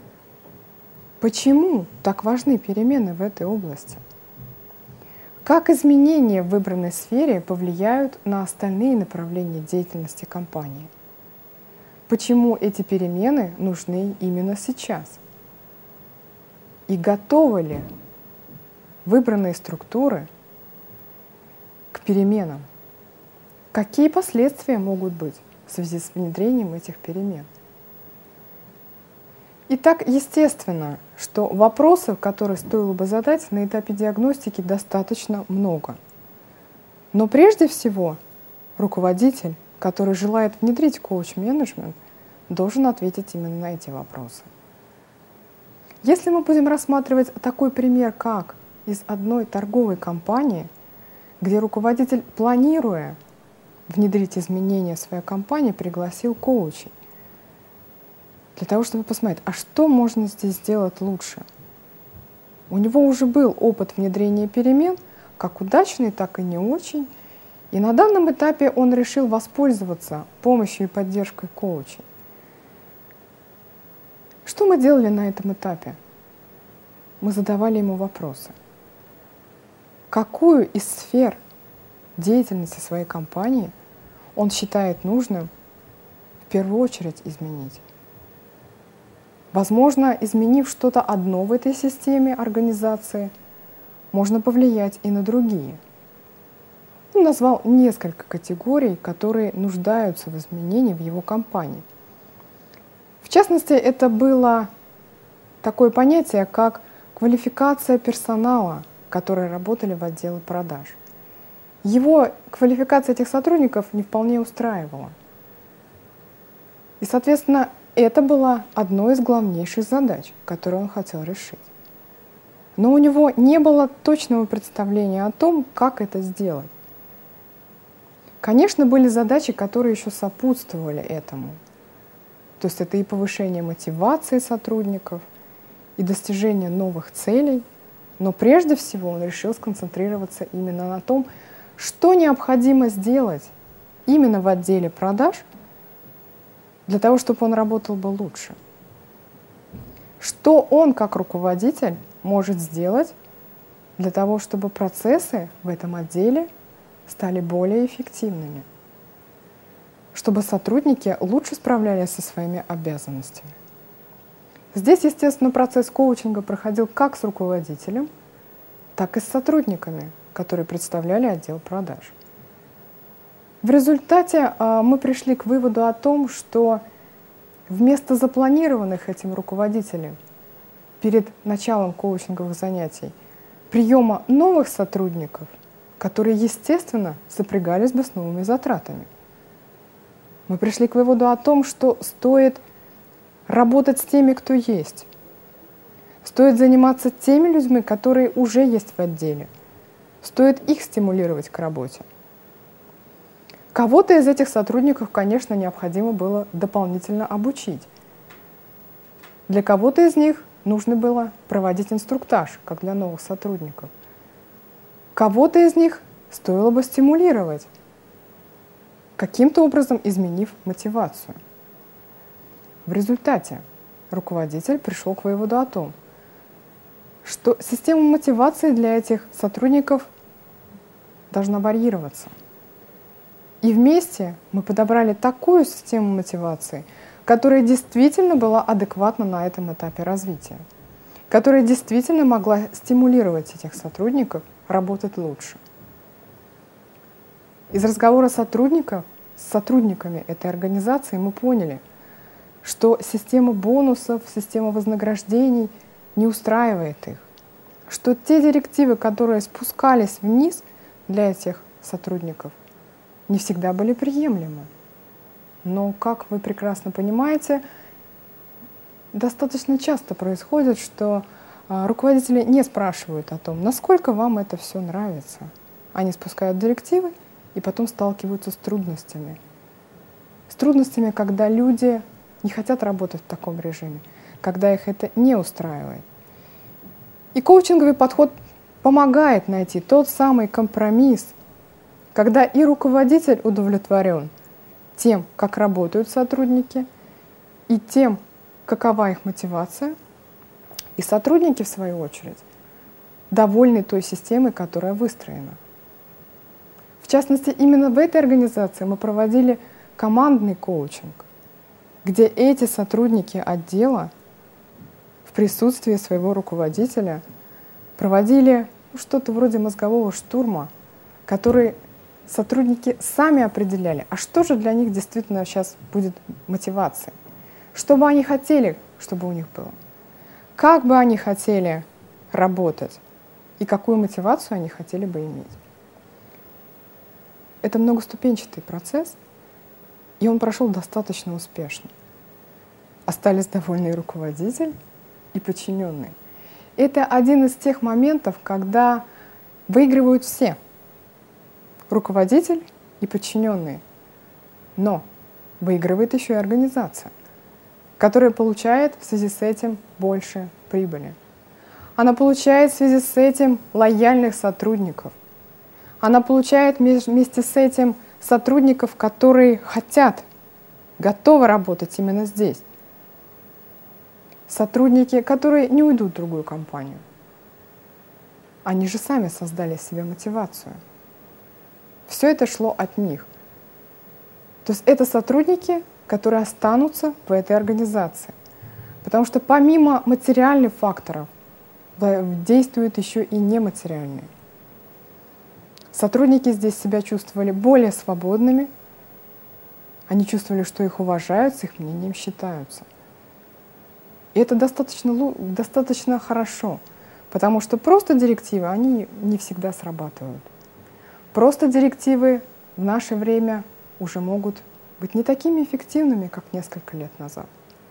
Почему так важны перемены в этой области? Как изменения в выбранной сфере повлияют на остальные направления деятельности компании? Почему эти перемены нужны именно сейчас? И готовы ли выбранные структуры к переменам? Какие последствия могут быть в связи с внедрением этих перемен? Итак, естественно, что вопросов, которые стоило бы задать на этапе диагностики, достаточно много. Но прежде всего руководитель, который желает внедрить коуч-менеджмент, должен ответить именно на эти вопросы. Если мы будем рассматривать такой пример, как из одной торговой компании, где руководитель, планируя внедрить изменения в свою компанию, пригласил коучей, для того, чтобы посмотреть, а что можно здесь сделать лучше. У него уже был опыт внедрения перемен, как удачный, так и не очень. И на данном этапе он решил воспользоваться помощью и поддержкой коучей. Что мы делали на этом этапе? мы задавали ему вопросы. Какую из сфер деятельности своей компании он считает нужным в первую очередь изменить? Возможно, изменив что-то одно в этой системе организации, можно повлиять и на другие. Он назвал несколько категорий, которые нуждаются в изменении в его компании. В частности, это было такое понятие, как квалификация персонала, которые работали в отделе продаж. Его квалификация этих сотрудников не вполне устраивала. И, соответственно, это была одной из главнейших задач, которую он хотел решить. Но у него не было точного представления о том, как это сделать. Конечно, были задачи, которые еще сопутствовали этому. То есть это и повышение мотивации сотрудников, и достижение новых целей. Но прежде всего он решил сконцентрироваться именно на том, что необходимо сделать именно в отделе продаж для того, чтобы он работал бы лучше. Что он, как руководитель, может сделать для того, чтобы процессы в этом отделе стали более эффективными, чтобы сотрудники лучше справлялись со своими обязанностями. Здесь, естественно, процесс коучинга проходил как с руководителем, так и с сотрудниками, которые представляли отдел продаж. В результате а, мы пришли к выводу о том, что вместо запланированных этим руководителем перед началом коучинговых занятий приема новых сотрудников, которые, естественно, сопрягались бы с новыми затратами, мы пришли к выводу о том, что стоит работать с теми, кто есть. Стоит заниматься теми людьми, которые уже есть в отделе. Стоит их стимулировать к работе. Кого-то из этих сотрудников, конечно, необходимо было дополнительно обучить. Для кого-то из них нужно было проводить инструктаж, как для новых сотрудников. Кого-то из них стоило бы стимулировать, каким-то образом изменив мотивацию. В результате руководитель пришел к выводу о том, что система мотивации для этих сотрудников должна варьироваться. И вместе мы подобрали такую систему мотивации, которая действительно была адекватна на этом этапе развития, которая действительно могла стимулировать этих сотрудников работать лучше. Из разговора сотрудников с сотрудниками этой организации мы поняли, что система бонусов, система вознаграждений не устраивает их, что те директивы, которые спускались вниз для этих сотрудников, не всегда были приемлемы. Но, как вы прекрасно понимаете, достаточно часто происходит, что руководители не спрашивают о том, насколько вам это все нравится. Они спускают директивы и потом сталкиваются с трудностями. С трудностями, когда люди не хотят работать в таком режиме, когда их это не устраивает. И коучинговый подход помогает найти тот самый компромисс, когда и руководитель удовлетворен тем, как работают сотрудники, и тем, какова их мотивация, и сотрудники, в свою очередь, довольны той системой, которая выстроена. В частности, именно в этой организации мы проводили командный коучинг, где эти сотрудники отдела в присутствии своего руководителя проводили ну, что-то вроде мозгового штурма, который сотрудники сами определяли, а что же для них действительно сейчас будет мотивацией, что бы они хотели, чтобы у них было, как бы они хотели работать и какую мотивацию они хотели бы иметь. Это многоступенчатый процесс, и он прошел достаточно успешно. Остались довольны и руководитель, и подчиненные. Это один из тех моментов, когда выигрывают все. Руководитель и подчиненные. Но выигрывает еще и организация, которая получает в связи с этим больше прибыли. Она получает в связи с этим лояльных сотрудников. Она получает вместе с этим сотрудников, которые хотят, готовы работать именно здесь. Сотрудники, которые не уйдут в другую компанию. Они же сами создали себе мотивацию. Все это шло от них. То есть это сотрудники, которые останутся в этой организации. Потому что помимо материальных факторов действуют еще и нематериальные. Сотрудники здесь себя чувствовали более свободными, они чувствовали, что их уважают, с их мнением считаются. И это достаточно, достаточно хорошо, потому что просто директивы, они не всегда срабатывают. Просто директивы в наше время уже могут быть не такими эффективными, как несколько лет назад.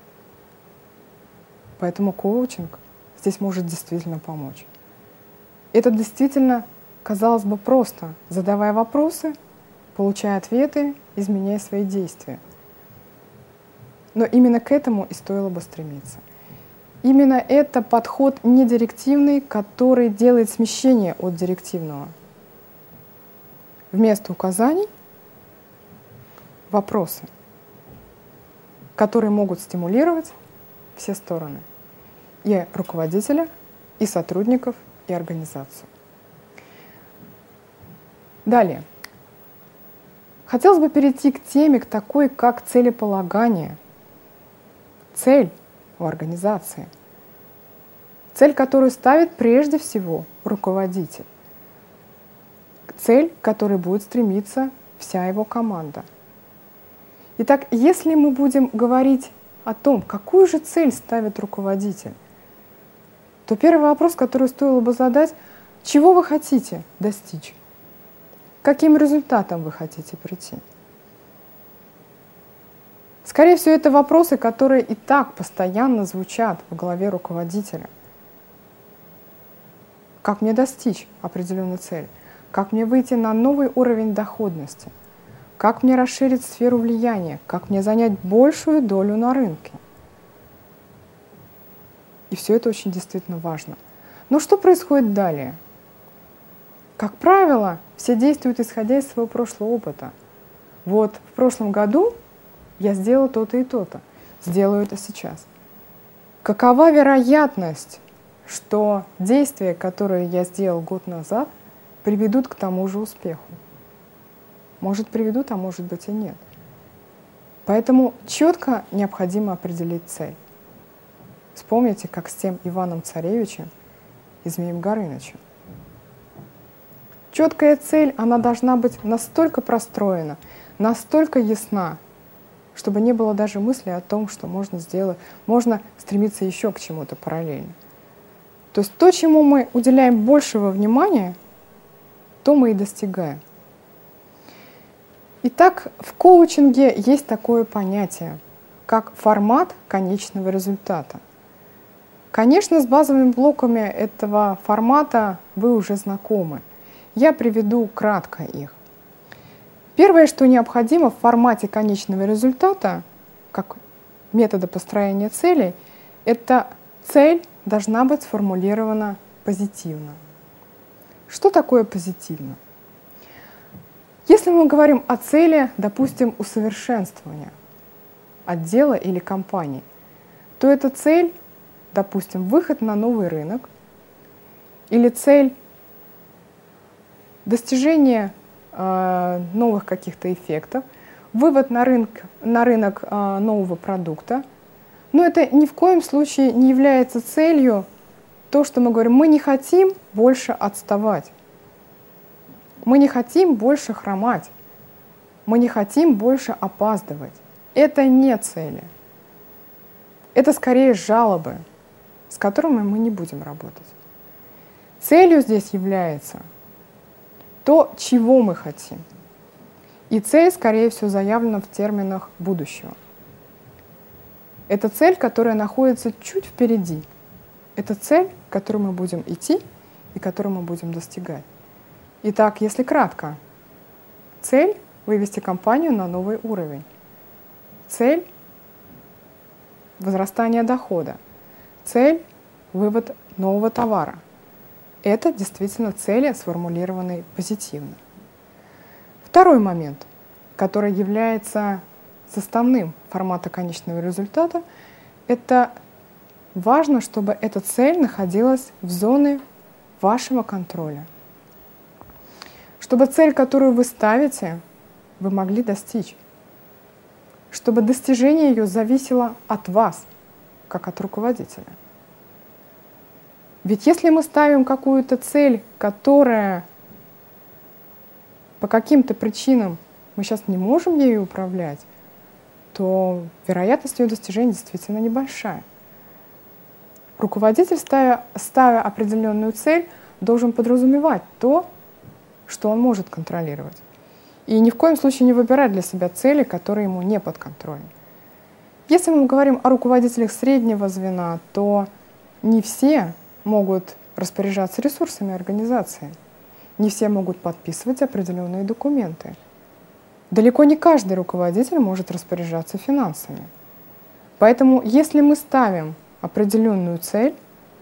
Поэтому коучинг здесь может действительно помочь. Это действительно, казалось бы, просто, задавая вопросы, получая ответы, изменяя свои действия. Но именно к этому и стоило бы стремиться. Именно это подход недирективный, который делает смещение от директивного. Вместо указаний — вопросы, которые могут стимулировать все стороны. И руководителя, и сотрудников, и организацию. Далее. Хотелось бы перейти к теме, к такой, как целеполагание. Цель у организации. Цель, которую ставит прежде всего руководитель. Цель, к которой будет стремиться вся его команда. Итак, если мы будем говорить о том, какую же цель ставит руководитель, то первый вопрос, который стоило бы задать: чего вы хотите достичь? К каким результатам вы хотите прийти? Скорее всего, это вопросы, которые и так постоянно звучат в голове руководителя. Как мне достичь определенной цели? Как мне выйти на новый уровень доходности? Как мне расширить сферу влияния? Как мне занять большую долю на рынке? И все это очень действительно важно. Но что происходит далее? Как правило, все действуют исходя из своего прошлого опыта. Вот в прошлом году я сделал то-то и то-то, сделаю это сейчас. Какова вероятность, что действия, которые я сделал год назад, приведут к тому же успеху? Может, приведут, а может быть и нет. Поэтому четко необходимо определить цель. Вспомните, как с тем Иваном Царевичем и Змеем Горынычем. Четкая цель, она должна быть настолько простроена, настолько ясна, чтобы не было даже мысли о том, что можно сделать, можно стремиться еще к чему-то параллельно. То есть то, чему мы уделяем большего внимания, то мы и достигаем. Итак, в коучинге есть такое понятие, как формат конечного результата. Конечно, с базовыми блоками этого формата вы уже знакомы. Я приведу кратко их. Первое, что необходимо в формате конечного результата, как метода построения целей, это цель должна быть сформулирована позитивно. Что такое позитивно? Если мы говорим о цели, допустим, усовершенствования отдела или компании, то эта цель, допустим, выход на новый рынок или цель достижения э, новых каких-то эффектов, вывод на рынок, на рынок э, нового продукта. Но это ни в коем случае не является целью то, что мы говорим: мы не хотим больше отставать, мы не хотим больше хромать, мы не хотим больше опаздывать. Это не цели. Это скорее жалобы, с которыми мы не будем работать. Целью здесь является то, чего мы хотим. И цель, скорее всего, заявлена в терминах будущего. Это цель, которая находится чуть впереди. Это цель, к которой мы будем идти и которую мы будем достигать. Итак, если кратко, цель — вывести компанию на новый уровень. Цель — возрастание дохода. Цель — вывод нового товара. Это действительно цели, сформулированные позитивно. Второй момент, который является составным формата конечного результата, это важно, чтобы эта цель находилась в зоне вашего контроля. Чтобы цель, которую вы ставите, вы могли достичь. Чтобы достижение ее зависело от вас, как от руководителя. Ведь если мы ставим какую-то цель, которая по каким-то причинам мы сейчас не можем ею управлять, то вероятность ее достижения действительно небольшая. Руководитель, ставя, ставя определенную цель, должен подразумевать то, что он может контролировать. И ни в коем случае не выбирать для себя цели, которые ему не подконтрольны. Если мы говорим о руководителях среднего звена, то не все могут распоряжаться ресурсами организации, не все могут подписывать определенные документы. Далеко не каждый руководитель может распоряжаться финансами. Поэтому, если мы ставим определенную цель,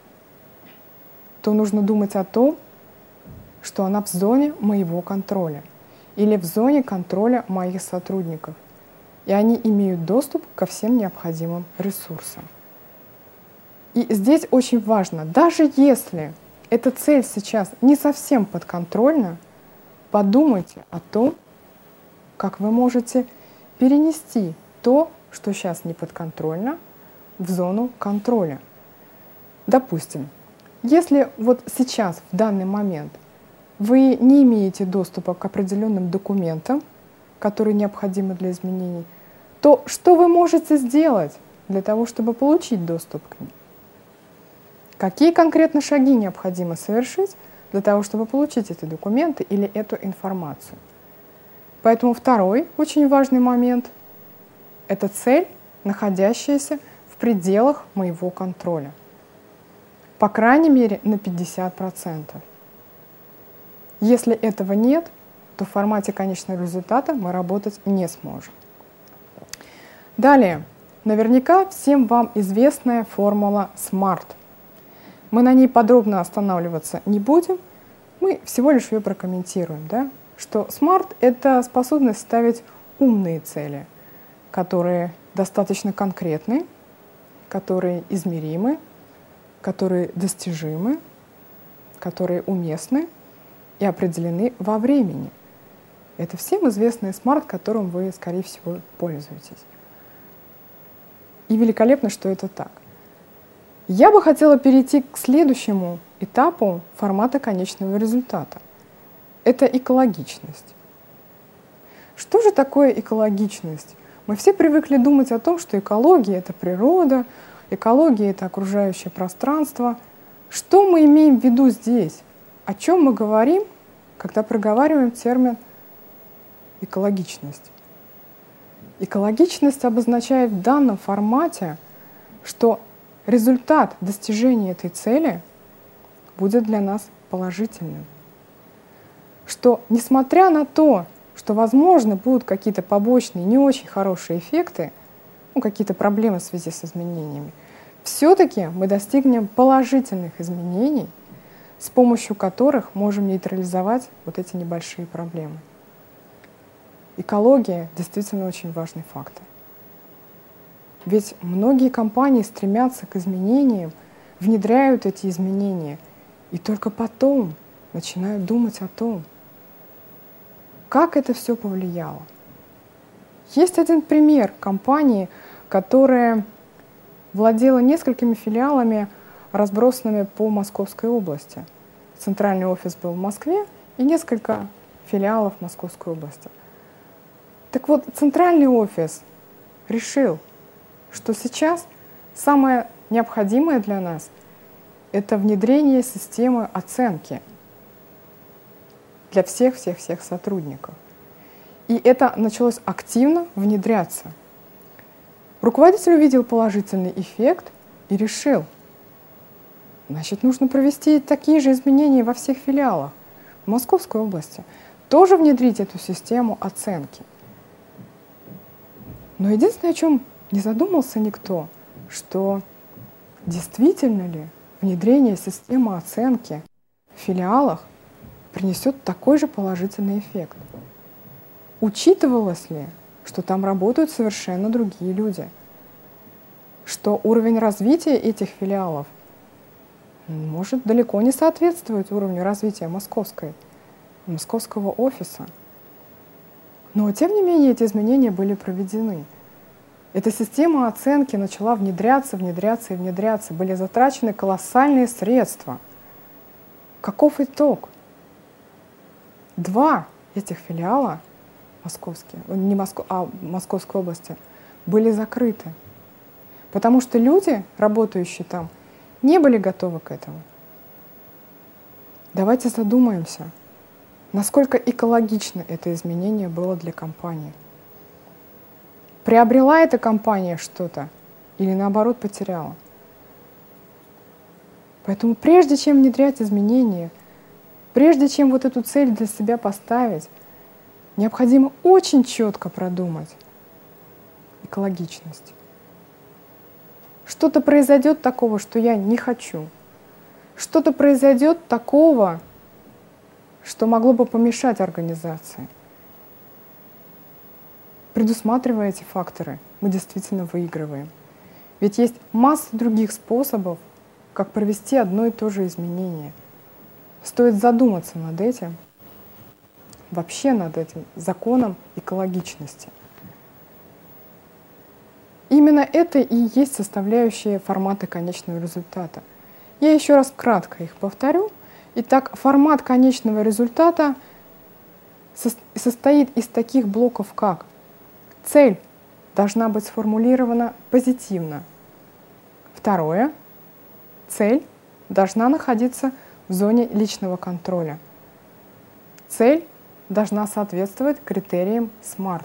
то нужно думать о том, что она в зоне моего контроля или в зоне контроля моих сотрудников, и они имеют доступ ко всем необходимым ресурсам. И здесь очень важно, даже если эта цель сейчас не совсем подконтрольна, подумайте о том, как вы можете перенести то, что сейчас не подконтрольно, в зону контроля. Допустим, если вот сейчас, в данный момент, вы не имеете доступа к определенным документам, которые необходимы для изменений, то что вы можете сделать для того, чтобы получить доступ к ним? Какие конкретно шаги необходимо совершить для того, чтобы получить эти документы или эту информацию? Поэтому второй очень важный момент – это цель, находящаяся в пределах моего контроля. По крайней мере, на пятьдесят процентов. Если этого нет, то в формате конечного результата мы работать не сможем. Далее. Наверняка всем вам известная формула смарт. Мы на ней подробно останавливаться не будем, мы всего лишь ее прокомментируем, да? Что смарт — это способность ставить умные цели, которые достаточно конкретны, которые измеримы, которые достижимы, которые уместны и определены во времени. Это всем известный смарт, которым вы, скорее всего, пользуетесь. И великолепно, что это так. Я бы хотела перейти к следующему этапу формата конечного результата. Это экологичность. Что же такое экологичность? Мы все привыкли думать о том, что экология — это природа, экология — это окружающее пространство. Что мы имеем в виду здесь? О чем мы говорим, когда проговариваем термин экологичность? Экологичность обозначает в данном формате, что результат достижения этой цели будет для нас положительным. Что, несмотря на то, что, возможно, будут какие-то побочные, не очень хорошие эффекты, ну, какие-то проблемы в связи с изменениями, все-таки мы достигнем положительных изменений, с помощью которых можем нейтрализовать вот эти небольшие проблемы. Экология действительно очень важный фактор. Ведь многие компании стремятся к изменениям, внедряют эти изменения, и только потом начинают думать о том, как это все повлияло. Есть один пример компании, которая владела несколькими филиалами, разбросанными по Московской области. Центральный офис был в Москве и несколько филиалов в Московской области. Так вот, центральный офис решил, что сейчас самое необходимое для нас — это внедрение системы оценки для всех-всех-всех сотрудников. И это началось активно внедряться. Руководитель увидел положительный эффект и решил, значит, нужно провести такие же изменения во всех филиалах в Московской области, тоже внедрить эту систему оценки. Но единственное, о чем не задумался никто, что действительно ли внедрение системы оценки в филиалах принесет такой же положительный эффект. Учитывалось ли, что там работают совершенно другие люди, что уровень развития этих филиалов может далеко не соответствовать уровню развития московской, московского офиса. Но, тем не менее, эти изменения были проведены. Эта система оценки начала внедряться, внедряться и внедряться. Были затрачены колоссальные средства. Каков итог? Два этих филиала московские, не Моско, а Московской области, были закрыты. Потому что люди, работающие там, не были готовы к этому. Давайте задумаемся, насколько экологично это изменение было для компании. Приобрела эта компания что-то или наоборот потеряла? Поэтому прежде чем внедрять изменения, прежде чем вот эту цель для себя поставить, необходимо очень четко продумать экологичность. Что-то произойдет такого, что я не хочу. Что-то произойдет такого, что могло бы помешать организации. Предусматривая эти факторы, мы действительно выигрываем. Ведь есть масса других способов, как провести одно и то же изменение. Стоит задуматься над этим, вообще над этим законом экологичности. Именно это и есть составляющие формата конечного результата. Я еще раз кратко их повторю. Итак, формат конечного результата состоит из таких блоков, как цель должна быть сформулирована позитивно. Второе. Цель должна находиться в зоне личного контроля. Цель должна соответствовать критериям смарт.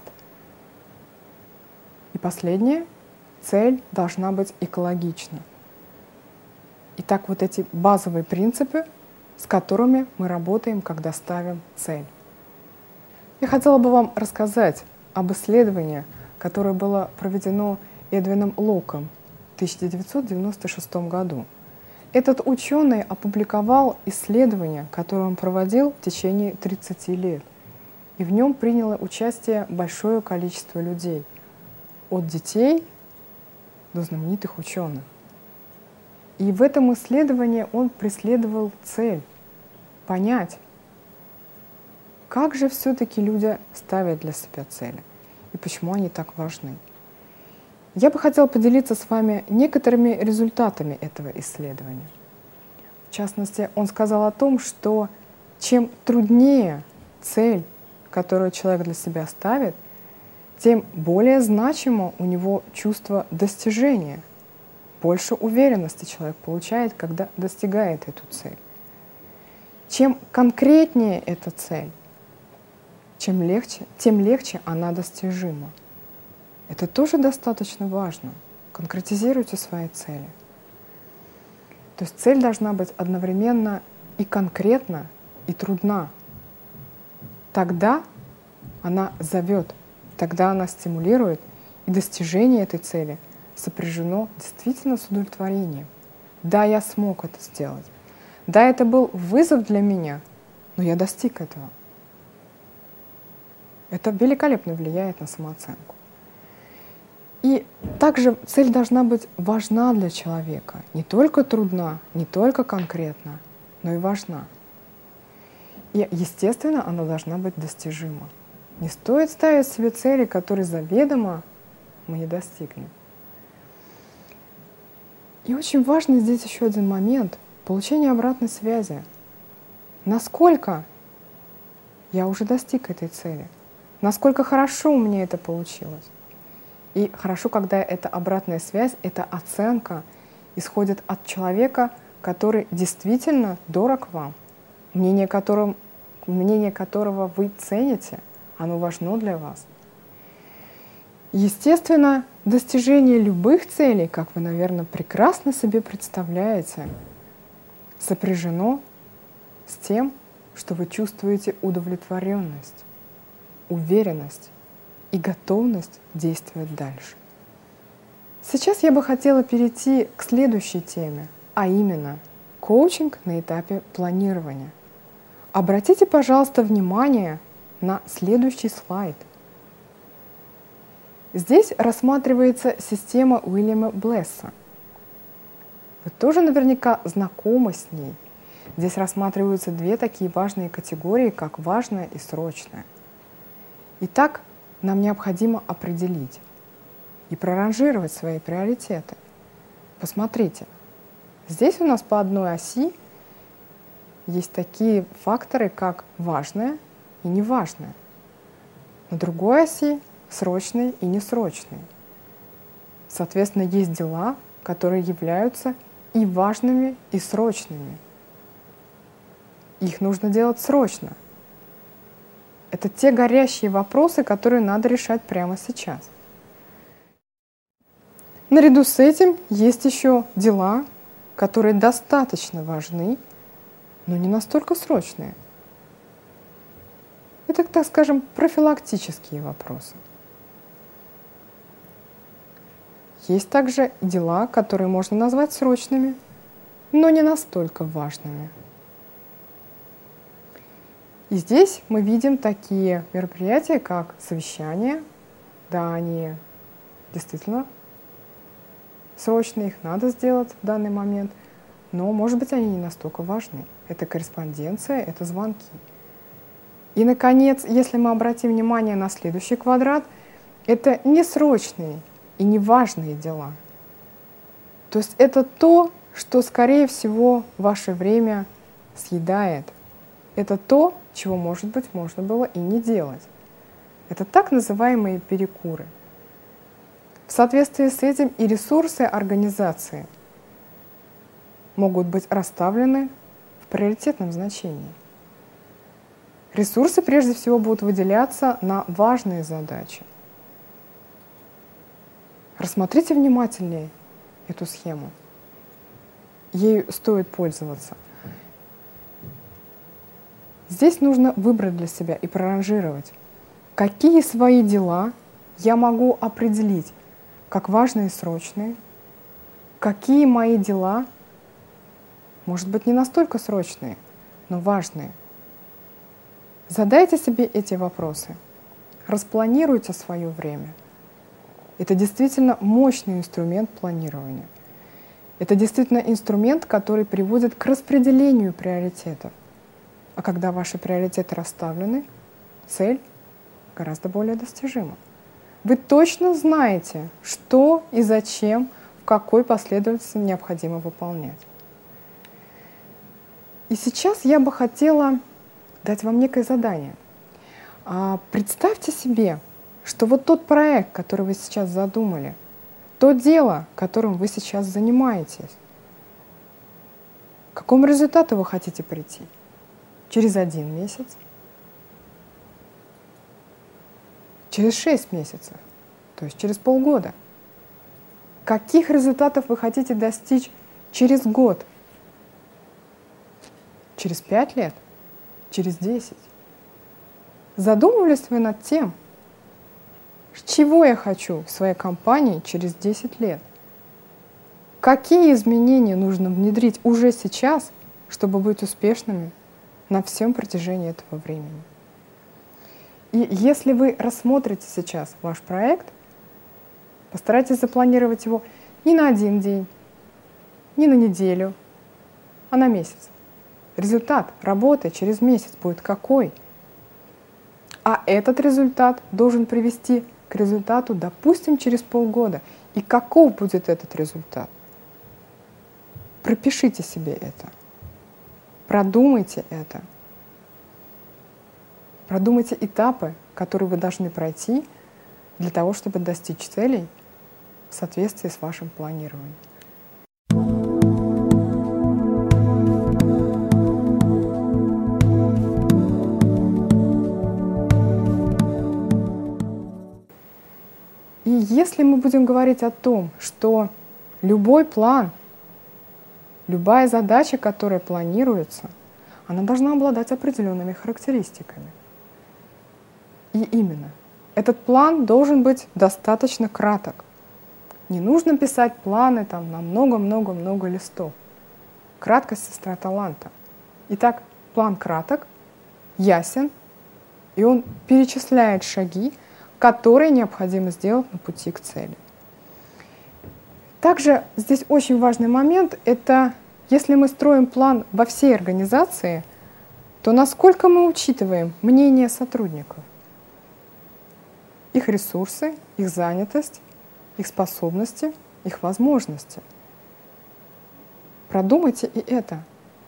И последнее. Цель должна быть экологична. Итак, вот эти базовые принципы, с которыми мы работаем, когда ставим цель. Я хотела бы вам рассказать об исследовании, которое было проведено Эдвином Локом в тысяча девятьсот девяносто шестом году. Этот ученый опубликовал исследование, которое он проводил в течение тридцати лет. И в нем приняло участие большое количество людей, от детей до знаменитых ученых. И в этом исследовании он преследовал цель — понять, как же все-таки люди ставят для себя цели и почему они так важны. Я бы хотела поделиться с вами некоторыми результатами этого исследования. В частности, он сказал о том, что чем труднее цель, которую человек для себя ставит, тем более значимо у него чувство достижения, больше уверенности человек получает, когда достигает эту цель. Чем конкретнее эта цель, чем легче, тем легче она достижима. Это тоже достаточно важно. Конкретизируйте свои цели. То есть цель должна быть одновременно и конкретна, и трудна. Тогда она зовет, тогда она стимулирует, и достижение этой цели сопряжено действительно с удовлетворением. Да, я смог это сделать. Да, это был вызов для меня, но я достиг этого. Это великолепно влияет на самооценку. И также цель должна быть важна для человека. Не только трудна, не только конкретна, но и важна. И, естественно, она должна быть достижима. Не стоит ставить себе цели, которые заведомо мы не достигнем. И очень важный здесь еще один момент — получение обратной связи. Насколько я уже достиг этой цели? Насколько хорошо у меня это получилось? И хорошо, когда эта обратная связь, эта оценка исходит от человека, который действительно дорог вам, мнение которого, мнение которого вы цените, оно важно для вас. Естественно, достижение любых целей, как вы, наверное, прекрасно себе представляете, сопряжено с тем, что вы чувствуете удовлетворенность, уверенность и готовность действовать дальше. Сейчас я бы хотела перейти к следующей теме, а именно коучинг на этапе планирования. Обратите, пожалуйста, внимание на следующий слайд. Здесь рассматривается система Уильяма Блесса. Вы тоже наверняка знакомы с ней. Здесь рассматриваются две такие важные категории, как важное и срочное. Итак, нам необходимо определить и проранжировать свои приоритеты. Посмотрите, здесь у нас по одной оси есть такие факторы, как важное и неважное. На другой оси срочные и несрочные. Соответственно, есть дела, которые являются и важными, и срочными. Их нужно делать срочно. Это те горящие вопросы, которые надо решать прямо сейчас. Наряду с этим есть еще дела, которые достаточно важны, но не настолько срочные. Это, так скажем, профилактические вопросы. Есть также дела, которые можно назвать срочными, но не настолько важными. И здесь мы видим такие мероприятия, как совещания. Да, они действительно срочные, их надо сделать в данный момент, но, может быть, они не настолько важны. Это корреспонденция, это звонки. И, наконец, если мы обратим внимание на следующий квадрат, это несрочные и неважные дела. То есть это то, что, скорее всего, ваше время съедает. Это то, чего, может быть, можно было и не делать. Это так называемые перекуры. В соответствии с этим и ресурсы организации могут быть расставлены в приоритетном значении. Ресурсы прежде всего будут выделяться на важные задачи. Рассмотрите внимательнее эту схему. Ею стоит пользоваться. Здесь нужно выбрать для себя и проранжировать, какие свои дела я могу определить как важные и срочные, какие мои дела, может быть, не настолько срочные, но важные. Задайте себе эти вопросы, распланируйте свое время. Это действительно мощный инструмент планирования. Это действительно инструмент, который приводит к распределению приоритетов. А когда ваши приоритеты расставлены, цель гораздо более достижима. Вы точно знаете, что и зачем, в какой последовательности необходимо выполнять. И сейчас я бы хотела дать вам некое задание. Представьте себе, что вот тот проект, который вы сейчас задумали, то дело, которым вы сейчас занимаетесь, к какому результату вы хотите прийти? Через один месяц? Через шесть месяцев? То есть через полгода? Каких результатов вы хотите достичь через год? Через пять лет? Через десять? Задумывались вы над тем, чего я хочу в своей компании через десять лет? Какие изменения нужно внедрить уже сейчас, чтобы быть успешными на всем протяжении этого времени? И если вы рассмотрите сейчас ваш проект, постарайтесь запланировать его не на один день, не на неделю, а на месяц. Результат работы через месяц будет какой? А этот результат должен привести к результату, допустим, через полгода. И каков будет этот результат? Пропишите себе это. Продумайте это. Продумайте этапы, которые вы должны пройти для того, чтобы достичь целей в соответствии с вашим планированием. И если мы будем говорить о том, что любой план, любая задача, которая планируется, она должна обладать определенными характеристиками. И именно, этот план должен быть достаточно краток. Не нужно писать планы там, на много-много-много листов. Краткость — сестра таланта. Итак, план краток, ясен, и он перечисляет шаги, которые необходимо сделать на пути к цели. Также здесь очень важный момент — это если мы строим план во всей организации, то насколько мы учитываем мнение сотрудников, их ресурсы, их занятость, их способности, их возможности. Продумайте и это.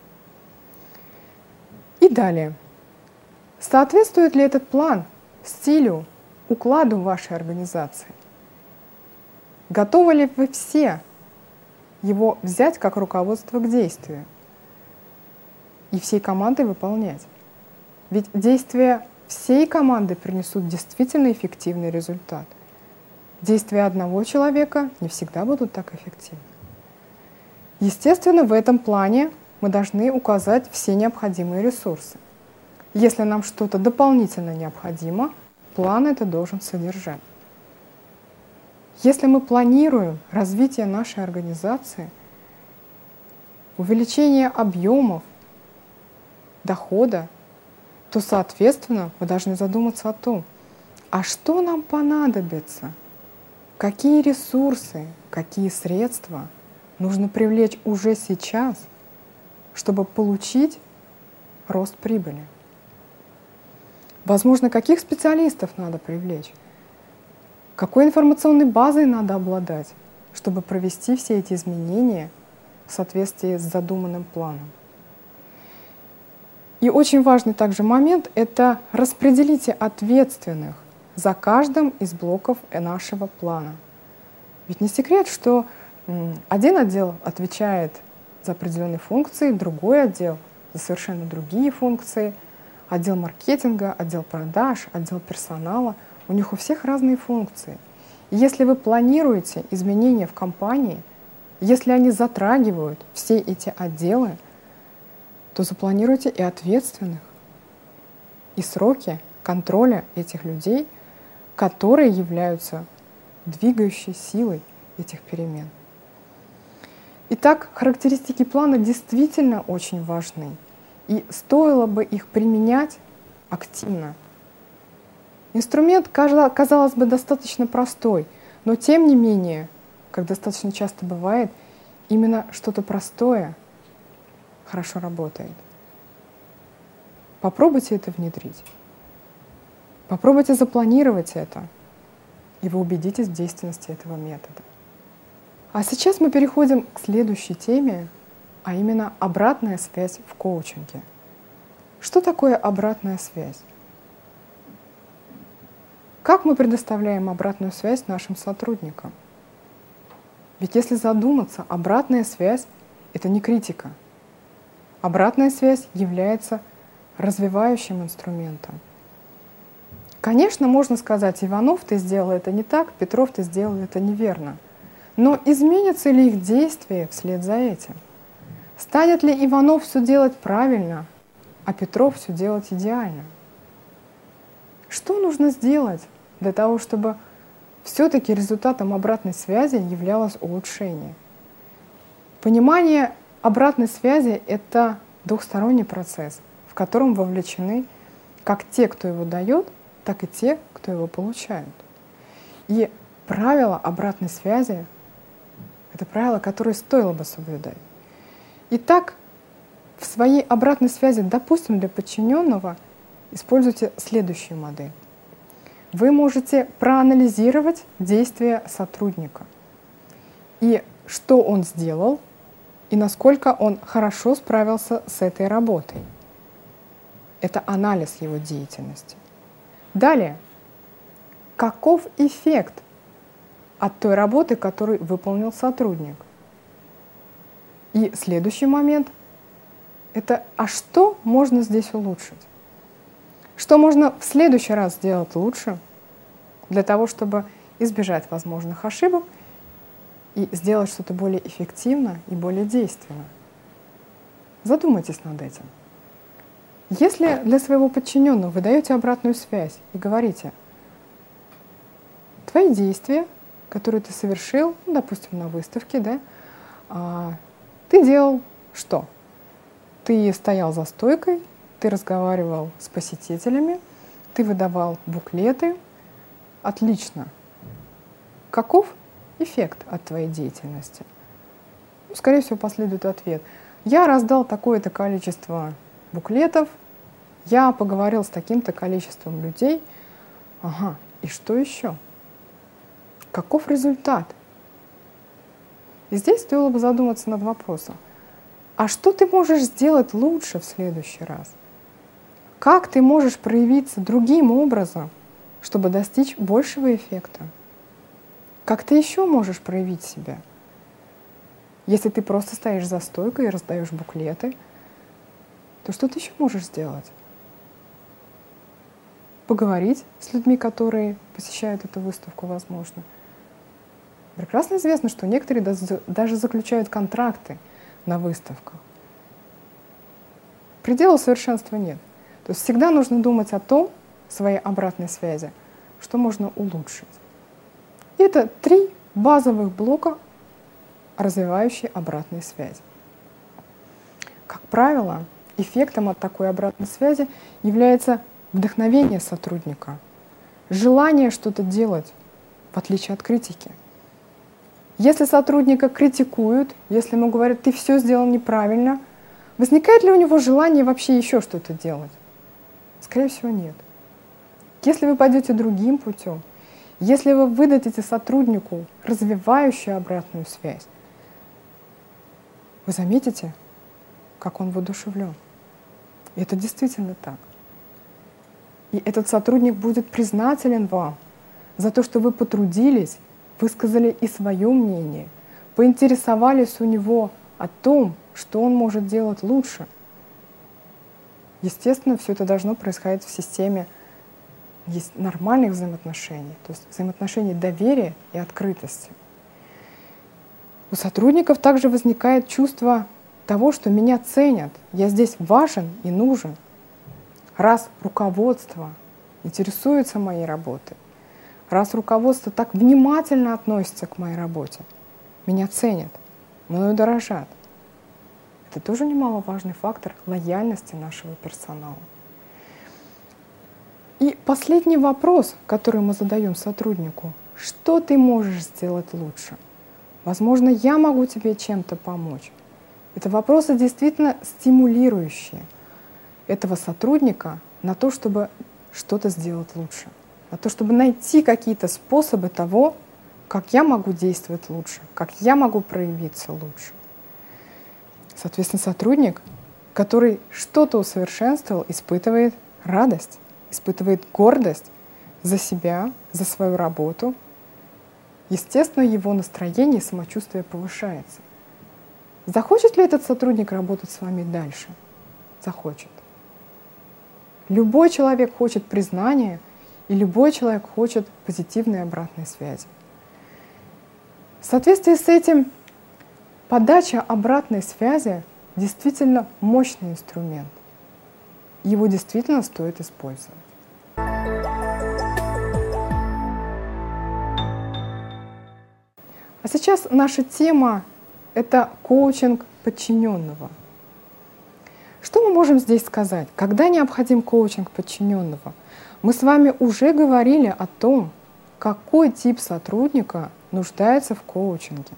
И далее. Соответствует ли этот план стилю, укладу вашей организации? Готовы ли вы все его взять как руководство к действию и всей командой выполнять? Ведь действия всей команды принесут действительно эффективный результат. Действия одного человека не всегда будут так эффективны. Естественно, в этом плане мы должны указать все необходимые ресурсы. Если нам что-то дополнительно необходимо, план это должен содержать. Если мы планируем развитие нашей организации, увеличение объемов, дохода, то, соответственно, мы должны задуматься о том, а что нам понадобится, какие ресурсы, какие средства нужно привлечь уже сейчас, чтобы получить рост прибыли. Возможно, каких специалистов надо привлечь, какой информационной базой надо обладать, чтобы провести все эти изменения в соответствии с задуманным планом. И очень важный также момент — это распределите ответственных за каждым из блоков нашего плана. Ведь не секрет, что один отдел отвечает за определенные функции, другой отдел за совершенно другие функции, отдел маркетинга, отдел продаж, отдел персонала. У них у всех разные функции. И если вы планируете изменения в компании, если они затрагивают все эти отделы, то запланируйте и ответственных, и сроки контроля этих людей, которые являются двигающей силой этих перемен. Итак, характеристики плана действительно очень важны, и стоило бы их применять активно. Инструмент, казалось бы, достаточно простой, но тем не менее, как достаточно часто бывает, именно что-то простое хорошо работает. Попробуйте это внедрить. Попробуйте запланировать это, и вы убедитесь в действенности этого метода. А сейчас мы переходим к следующей теме, а именно обратная связь в коучинге. Что такое обратная связь? Как мы предоставляем обратную связь нашим сотрудникам? Ведь если задуматься, обратная связь — это не критика. Обратная связь является развивающим инструментом. Конечно, можно сказать: Иванов, ты сделал это не так, Петров, ты сделал это неверно. Но изменятся ли их действия вслед за этим? Станет ли Иванов все делать правильно, а Петров все делать идеально? Что нужно сделать для того, чтобы все-таки результатом обратной связи являлось улучшение? Понимание обратной связи — это двухсторонний процесс, в котором вовлечены как те, кто его дает, так и те, кто его получают. И правило обратной связи — это правило, которое стоило бы соблюдать. Итак, в своей обратной связи, допустим, для подчиненного используйте следующую модель. Вы можете проанализировать действия сотрудника и что он сделал, и насколько он хорошо справился с этой работой. Это анализ его деятельности. Далее, каков эффект от той работы, которую выполнил сотрудник? И следующий момент — это а что можно здесь улучшить? Что можно в следующий раз сделать лучше для того, чтобы избежать возможных ошибок и сделать что-то более эффективно и более действенно? Задумайтесь над этим. Если для своего подчиненного вы даете обратную связь и говорите: твои действия, которые ты совершил, ну, допустим, на выставке, да, а, ты делал что? Ты стоял за стойкой, ты разговаривал с посетителями, ты выдавал буклеты. Отлично. Каков эффект от твоей деятельности? Ну, скорее всего, последует ответ. Я раздал такое-то количество буклетов, я поговорил с таким-то количеством людей. Ага, и что еще? Каков результат? И здесь стоило бы задуматься над вопросом. А что ты можешь сделать лучше в следующий раз? Как ты можешь проявиться другим образом, чтобы достичь большего эффекта? Как ты еще можешь проявить себя? Если ты просто стоишь за стойкой и раздаешь буклеты, то что ты еще можешь сделать? Поговорить с людьми, которые посещают эту выставку, возможно. Прекрасно известно, что некоторые даже заключают контракты на выставках. Предела совершенства нет. То есть всегда нужно думать о том, своей обратной связи, что можно улучшить. И это три базовых блока развивающей обратной связи. Как правило, эффектом от такой обратной связи является вдохновение сотрудника, желание что-то делать, в отличие от критики. Если сотрудника критикуют, если ему говорят, ты все сделал неправильно, возникает ли у него желание вообще еще что-то делать? Скорее всего, нет. Если вы пойдете другим путем, если вы выдадите сотруднику развивающую обратную связь, вы заметите, как он воодушевлен. И это действительно так. И этот сотрудник будет признателен вам за то, что вы потрудились, высказали и свое мнение, поинтересовались у него о том, что он может делать лучше. Естественно, все это должно происходить в системе есть нормальных взаимоотношений, то есть взаимоотношений доверия и открытости. У сотрудников также возникает чувство того, что меня ценят, я здесь важен и нужен. Раз руководство интересуется моей работой, раз руководство так внимательно относится к моей работе, меня ценят, мною дорожат. Это тоже немаловажный фактор лояльности нашего персонала. И последний вопрос, который мы задаем сотруднику: что ты можешь сделать лучше? Возможно, я могу тебе чем-то помочь. Это вопросы действительно стимулирующие этого сотрудника на то, чтобы что-то сделать лучше, на то, чтобы найти какие-то способы того, как я могу действовать лучше, как я могу проявиться лучше. Соответственно, сотрудник, который что-то усовершенствовал, испытывает радость, испытывает гордость за себя, за свою работу. Естественно, его настроение и самочувствие повышается. Захочет ли этот сотрудник работать с вами дальше? Захочет. Любой человек хочет признания, и любой человек хочет позитивной обратной связи. В соответствии с этим, подача обратной связи действительно мощный инструмент. Его действительно стоит использовать. А сейчас наша тема — это коучинг подчиненного. Что мы можем здесь сказать? Когда необходим коучинг подчиненного? Мы с вами уже говорили о том, какой тип сотрудника нуждается в коучинге.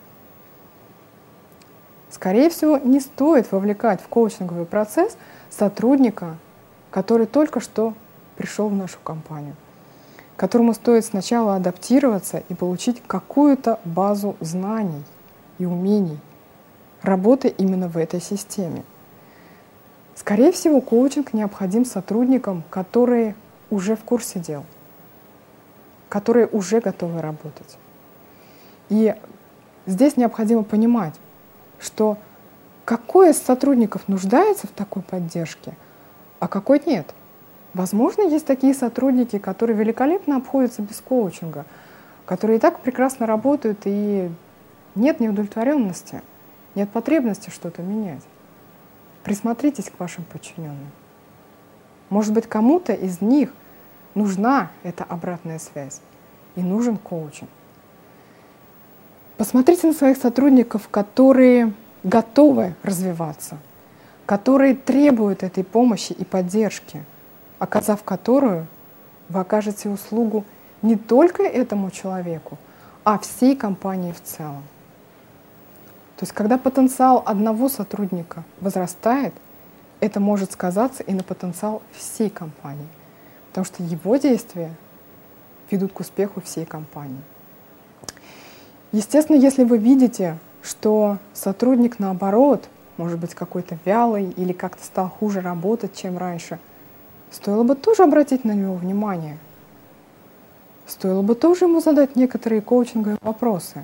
Скорее всего, не стоит вовлекать в коучинговый процесс сотрудника, который только что пришел в нашу компанию, которому стоит сначала адаптироваться и получить какую-то базу знаний и умений работы именно в этой системе. Скорее всего, коучинг необходим сотрудникам, которые уже в курсе дел, которые уже готовы работать. И здесь необходимо понимать, что какой из сотрудников нуждается в такой поддержке, а какой нет. Возможно, есть такие сотрудники, которые великолепно обходятся без коучинга, которые и так прекрасно работают, и нет неудовлетворенности, нет потребности что-то менять. Присмотритесь к вашим подчиненным. Может быть, кому-то из них нужна эта обратная связь и нужен коучинг. Посмотрите на своих сотрудников, которые готовы развиваться, которые требуют этой помощи и поддержки, оказав которую вы окажете услугу не только этому человеку, а всей компании в целом. То есть когда потенциал одного сотрудника возрастает, это может сказаться и на потенциал всей компании, потому что его действия ведут к успеху всей компании. Естественно, если вы видите, что сотрудник, наоборот, может быть, какой-то вялый или как-то стал хуже работать, чем раньше, стоило бы тоже обратить на него внимание. Стоило бы тоже ему задать некоторые коучинговые вопросы.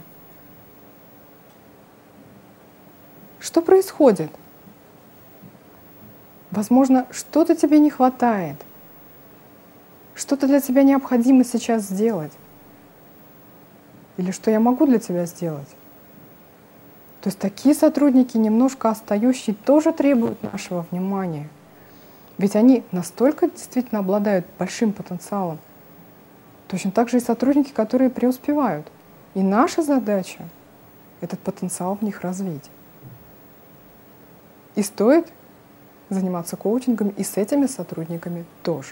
Что происходит? Возможно, что-то тебе не хватает, что-то для тебя необходимо сейчас сделать. Или что я могу для тебя сделать? То есть такие сотрудники, немножко отстающие, тоже требуют нашего внимания. Ведь они настолько действительно обладают большим потенциалом. Точно так же и сотрудники, которые преуспевают. И наша задача — этот потенциал в них развить. И стоит заниматься коучингом и с этими сотрудниками тоже.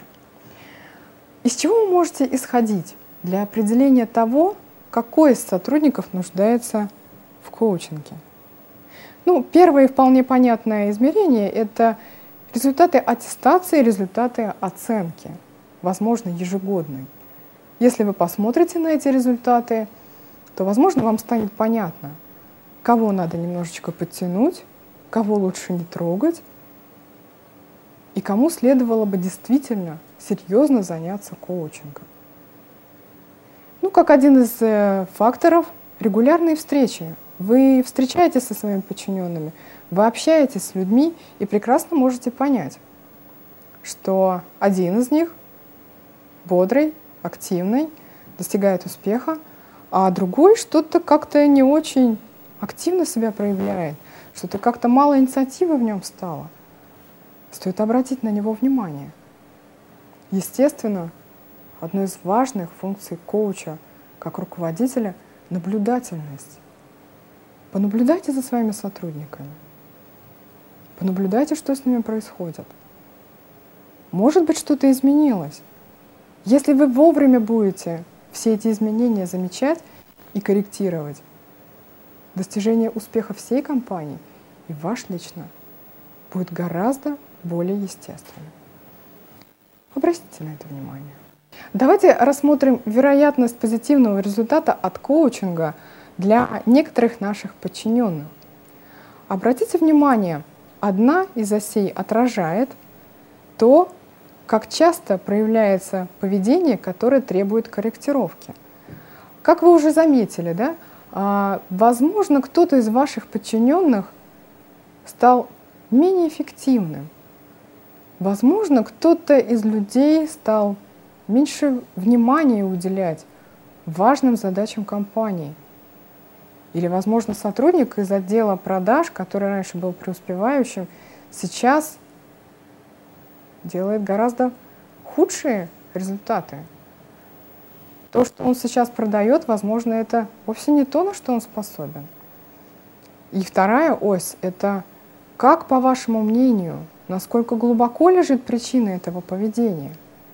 Из чего вы можете исходить для определения того, какой из сотрудников нуждается в коучинге? Ну, первое и вполне понятное измерение — это результаты аттестации, результаты оценки, возможно, ежегодной. Если вы посмотрите на эти результаты, то, возможно, вам станет понятно, кого надо немножечко подтянуть, кого лучше не трогать, и кому следовало бы действительно серьезно заняться коучингом. Ну, как один из э, факторов — регулярные встречи. Вы встречаетесь со своими подчиненными, вы общаетесь с людьми и прекрасно можете понять, что один из них бодрый, активный, достигает успеха, а другой что-то как-то не очень активно себя проявляет, что-то как-то мало инициативы в нем стало. Стоит обратить на него внимание. Естественно, одной из важных функций коуча как руководителя — наблюдательность. Понаблюдайте за своими сотрудниками. Понаблюдайте, что с ними происходит. Может быть, что-то изменилось. Если вы вовремя будете все эти изменения замечать и корректировать, достижение успеха всей компании и ваш лично будет гораздо более естественным. Обратите на это внимание. Давайте рассмотрим вероятность позитивного результата от коучинга для некоторых наших подчиненных. Обратите внимание, одна из осей отражает то, как часто проявляется поведение, которое требует корректировки. Как вы уже заметили, да, а, возможно, кто-то из ваших подчиненных стал менее эффективным. Возможно, кто-то из людей стал меньше внимания уделять важным задачам компании. Или, возможно, сотрудник из отдела продаж, который раньше был преуспевающим, сейчас делает гораздо худшие результаты. То, что он сейчас продает, возможно, это вовсе не то, на что он способен. И вторая ось — это как, по вашему мнению, насколько глубоко лежит причина этого поведения.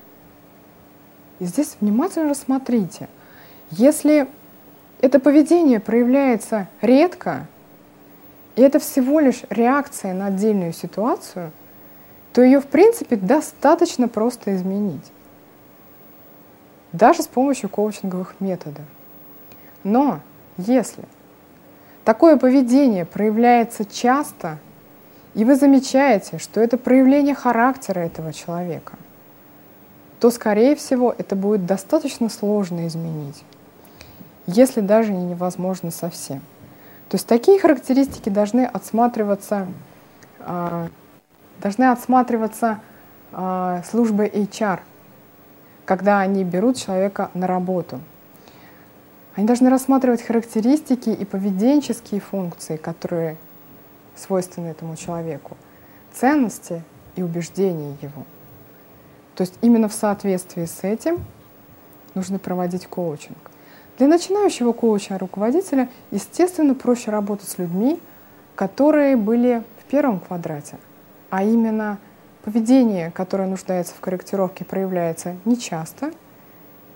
И здесь внимательно рассмотрите. Если это поведение проявляется редко, и это всего лишь реакция на отдельную ситуацию, то ее, в принципе, достаточно просто изменить. Даже с помощью коучинговых методов. Но если такое поведение проявляется часто, и вы замечаете, что это проявление характера этого человека, то, скорее всего, это будет достаточно сложно изменить, если даже и невозможно совсем. То есть такие характеристики должны отсматриваться, э, должны отсматриваться э, службой эйч ар, когда они берут человека на работу. Они должны рассматривать характеристики и поведенческие функции, которые свойственны этому человеку, ценности и убеждения его. То есть именно в соответствии с этим нужно проводить коучинг. Для начинающего коуча-руководителя, естественно, проще работать с людьми, которые были в первом квадрате, а именно поведение, которое нуждается в корректировке, проявляется нечасто,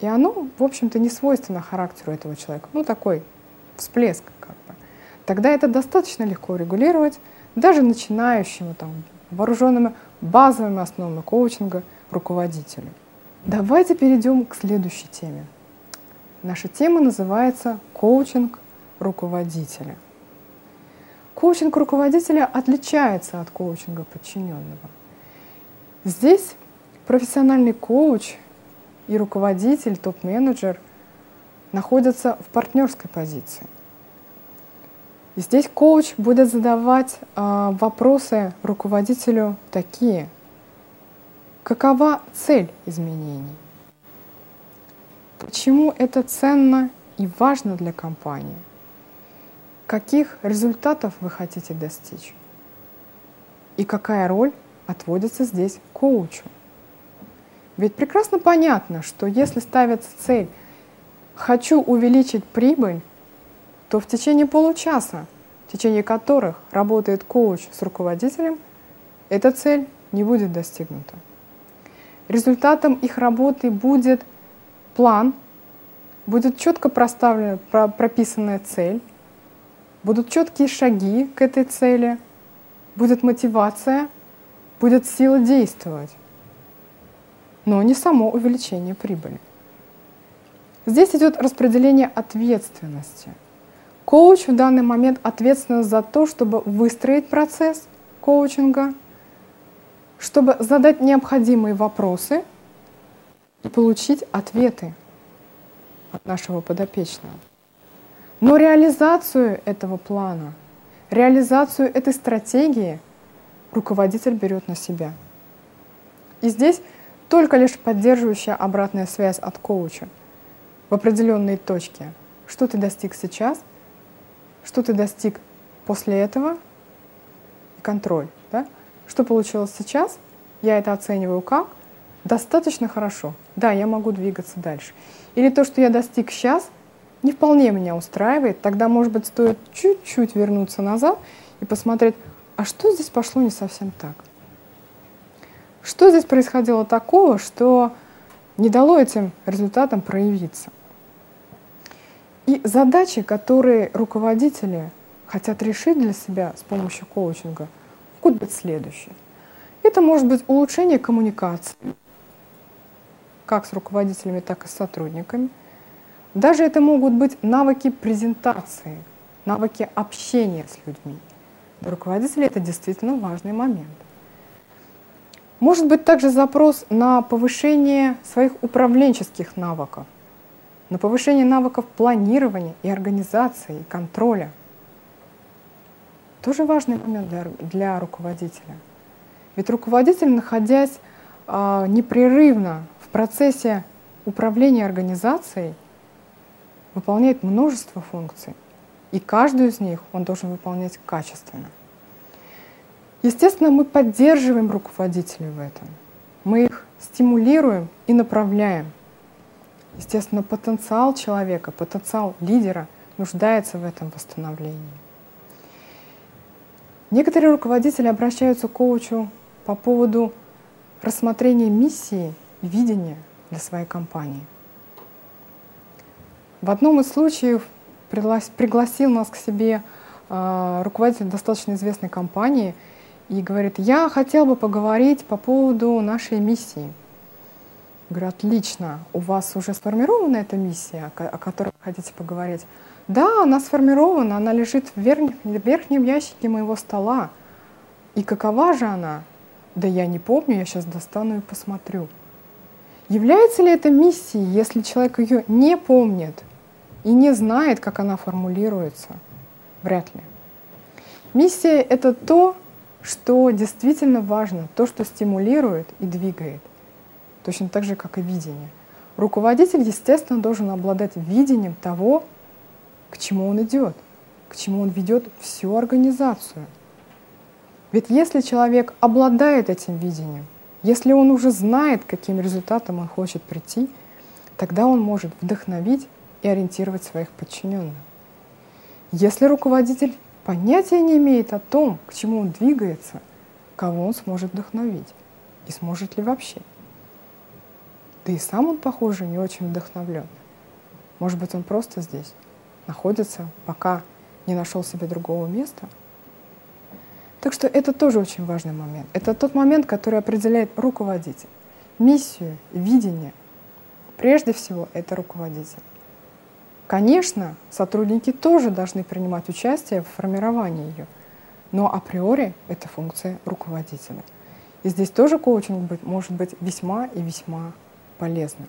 И оно, в общем-то, не свойственно характеру этого человека. Ну, такой всплеск как бы. Тогда это достаточно легко регулировать даже начинающему, там, вооруженными базовыми основами коучинга руководителю. Давайте перейдем к следующей теме. Наша тема называется «Коучинг руководителя». Коучинг руководителя отличается от коучинга подчиненного. Здесь профессиональный коуч и руководитель, топ-менеджер находятся в партнерской позиции. И здесь коуч будет задавать э, вопросы руководителю такие: какова цель изменений? Почему это ценно и важно для компании? Каких результатов вы хотите достичь? И какая роль отводится здесь коучу? Ведь прекрасно понятно, что если ставится цель «хочу увеличить прибыль», то в течение получаса, в течение которых работает коуч с руководителем, эта цель не будет достигнута. Результатом их работы будет план, будет четко проставлена, прописанная цель, будут четкие шаги к этой цели, будет мотивация, будет сила действовать, но не само увеличение прибыли. Здесь идет распределение ответственности. Коуч в данный момент ответственен за то, чтобы выстроить процесс коучинга, чтобы задать необходимые вопросы и получить ответы от нашего подопечного. Но реализацию этого плана, реализацию этой стратегии руководитель берет на себя. И здесь только лишь поддерживающая обратная связь от коуча в определенной точке. Что ты достиг сейчас, что ты достиг после этого, и контроль. Да? Что получилось сейчас, я это оцениваю как достаточно хорошо. Да, я могу двигаться дальше. Или то, что я достиг сейчас, не вполне меня устраивает, тогда, может быть, стоит чуть-чуть вернуться назад и посмотреть, а что здесь пошло не совсем так? Что здесь происходило такого, что не дало этим результатам проявиться? И задачи, которые руководители хотят решить для себя с помощью коучинга, могут быть следующие. Это может быть улучшение коммуникации, как с руководителями, так и с сотрудниками. Даже это могут быть навыки презентации, навыки общения с людьми. Для руководителя это действительно важный момент. Может быть также запрос на повышение своих управленческих навыков, на повышение навыков планирования и организации, и контроля. Тоже важный момент для, для руководителя. Ведь руководитель, находясь а, непрерывно в процессе управления организацией, выполняет множество функций, и каждую из них он должен выполнять качественно. Естественно, мы поддерживаем руководителей в этом, мы их стимулируем и направляем. Естественно, потенциал человека, потенциал лидера нуждается в этом восстановлении. Некоторые руководители обращаются к коучу по поводу рассмотрения миссии и видения для своей компании. В одном из случаев пригласил нас к себе э, руководитель достаточно известной компании и говорит: я хотел бы поговорить по поводу нашей миссии. Говорю: отлично, у вас уже сформирована эта миссия, о которой вы хотите поговорить? Да, она сформирована, она лежит в верхнем, в верхнем ящике моего стола. И какова же она? Да я не помню, я сейчас достану и посмотрю. Является ли это миссией, если человек ее не помнит и не знает, как она формулируется? Вряд ли. Миссия — это то, что действительно важно, то, что стимулирует и двигает. Точно так же, как и видение. Руководитель, естественно, должен обладать видением того, к чему он идет, к чему он ведет всю организацию. Ведь если человек обладает этим видением, если он уже знает, к каким результатам он хочет прийти, тогда он может вдохновить и ориентировать своих подчиненных. Если руководитель понятия не имеет о том, к чему он двигается, кого он сможет вдохновить и сможет ли вообще. Да и сам он, похоже, не очень вдохновлен. Может быть, он просто здесь находится, пока не нашел себе другого места. Так что это тоже очень важный момент. Это тот момент, который определяет руководитель. Миссию, видение. Прежде всего, это руководитель. Конечно, сотрудники тоже должны принимать участие в формировании ее, но априори это функция руководителя. И здесь тоже коучинг может быть весьма и весьма полезным.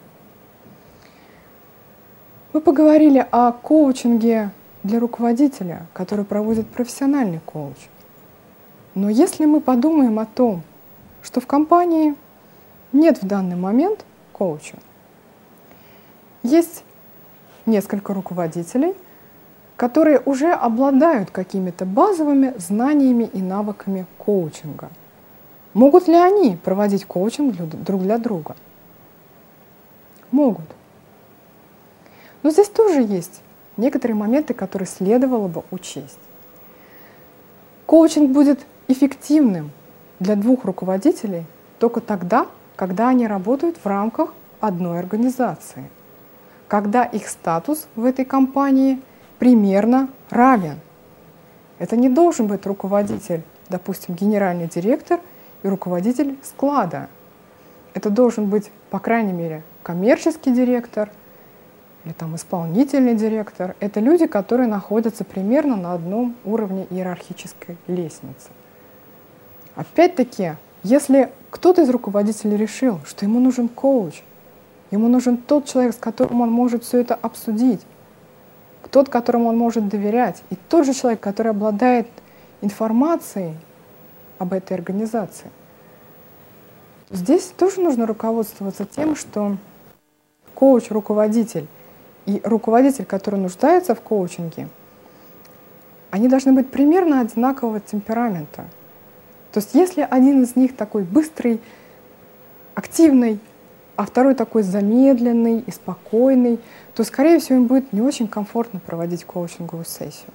Мы поговорили о коучинге для руководителя, который проводит профессиональный коуч. Но если мы подумаем о том, что в компании нет в данный момент коуча, есть несколько руководителей, которые уже обладают какими-то базовыми знаниями и навыками коучинга. Могут ли они проводить коучинг друг для друга? Могут. Но здесь тоже есть некоторые моменты, которые следовало бы учесть. Коучинг будет эффективным для двух руководителей только тогда, когда они работают в рамках одной организации, когда их статус в этой компании примерно равен. Это не должен быть руководитель, допустим, генеральный директор и руководитель склада. Это должен быть, по крайней мере, коммерческий директор или там исполнительный директор. Это люди, которые находятся примерно на одном уровне иерархической лестницы. Опять-таки, если кто-то из руководителей решил, что ему нужен коуч, ему нужен тот человек, с которым он может все это обсудить, тот, которому он может доверять, и тот же человек, который обладает информацией об этой организации. Здесь тоже нужно руководствоваться тем, что коуч, руководитель и руководитель, который нуждается в коучинге, они должны быть примерно одинакового темперамента. То есть если один из них такой быстрый, активный, а второй такой замедленный и спокойный, то, скорее всего, им будет не очень комфортно проводить коучинговую сессию.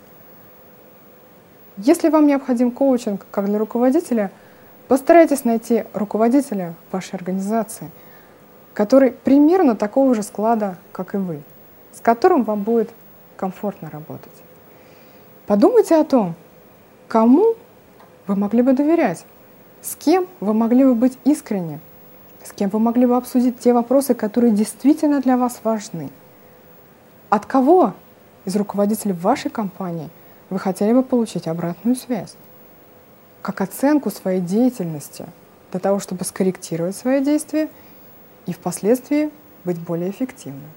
Если вам необходим коучинг как для руководителя, постарайтесь найти руководителя вашей организации, который примерно такого же склада, как и вы, с которым вам будет комфортно работать. Подумайте о том, кому вы могли бы доверять, с кем вы могли бы быть искренни, с кем вы могли бы обсудить те вопросы, которые действительно для вас важны. От кого из руководителей вашей компании вы хотели бы получить обратную связь, как оценку своей деятельности, для того, чтобы скорректировать свои действия и впоследствии быть более эффективным.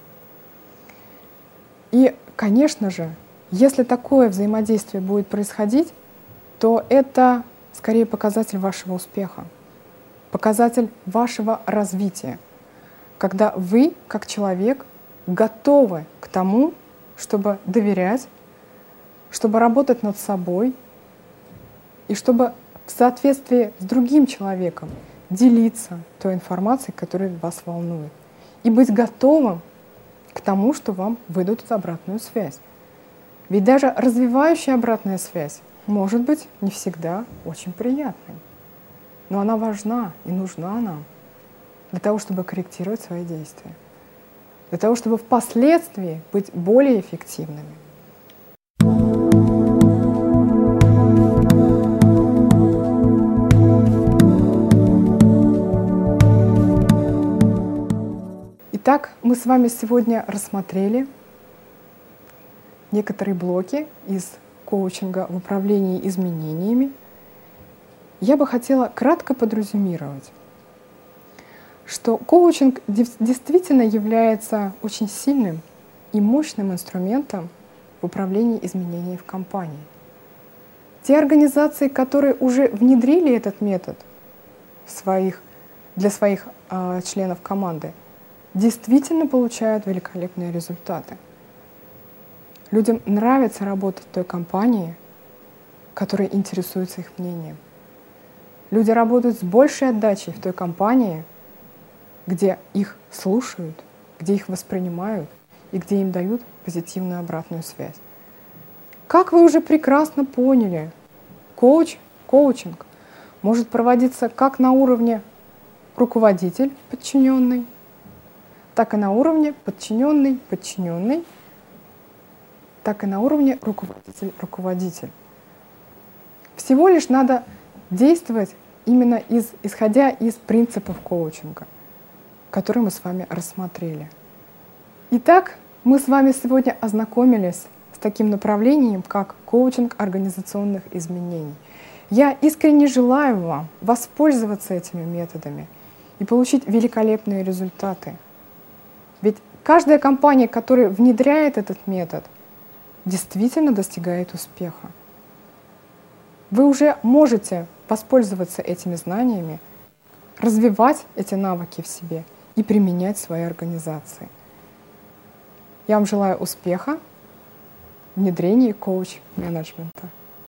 И, конечно же, если такое взаимодействие будет происходить, то это скорее показатель вашего успеха, показатель вашего развития, когда вы, как человек, готовы к тому, чтобы доверять, чтобы работать над собой и чтобы в соответствии с другим человеком делиться той информацией, которая вас волнует, и быть готовым к тому, что вам выдадут обратную связь. Ведь даже развивающая обратная связь может быть не всегда очень приятной, но она важна и нужна нам для того, чтобы корректировать свои действия, для того, чтобы впоследствии быть более эффективными. Итак, мы с вами сегодня рассмотрели некоторые блоки из коучинга в управлении изменениями. Я бы хотела кратко подрезюмировать, что коучинг действительно является очень сильным и мощным инструментом в управлении изменениями в компании. Те организации, которые уже внедрили этот метод в своих, для своих э, членов команды, действительно получают великолепные результаты. Людям нравится работать в той компании, которая интересуется их мнением. Люди работают с большей отдачей в той компании, где их слушают, где их воспринимают и где им дают позитивную обратную связь. Как вы уже прекрасно поняли, коуч, коучинг может проводиться как на уровне руководитель, подчиненный, так и на уровне подчиненный, подчиненный, так и на уровне руководитель, руководитель. Всего лишь надо действовать именно из, исходя из принципов коучинга, которые мы с вами рассмотрели. Итак, мы с вами сегодня ознакомились с таким направлением, как коучинг организационных изменений. Я искренне желаю вам воспользоваться этими методами и получить великолепные результаты. Ведь каждая компания, которая внедряет этот метод, действительно достигает успеха. Вы уже можете воспользоваться этими знаниями, развивать эти навыки в себе и применять в своей организации. Я вам желаю успеха в внедрении коуч-менеджмента.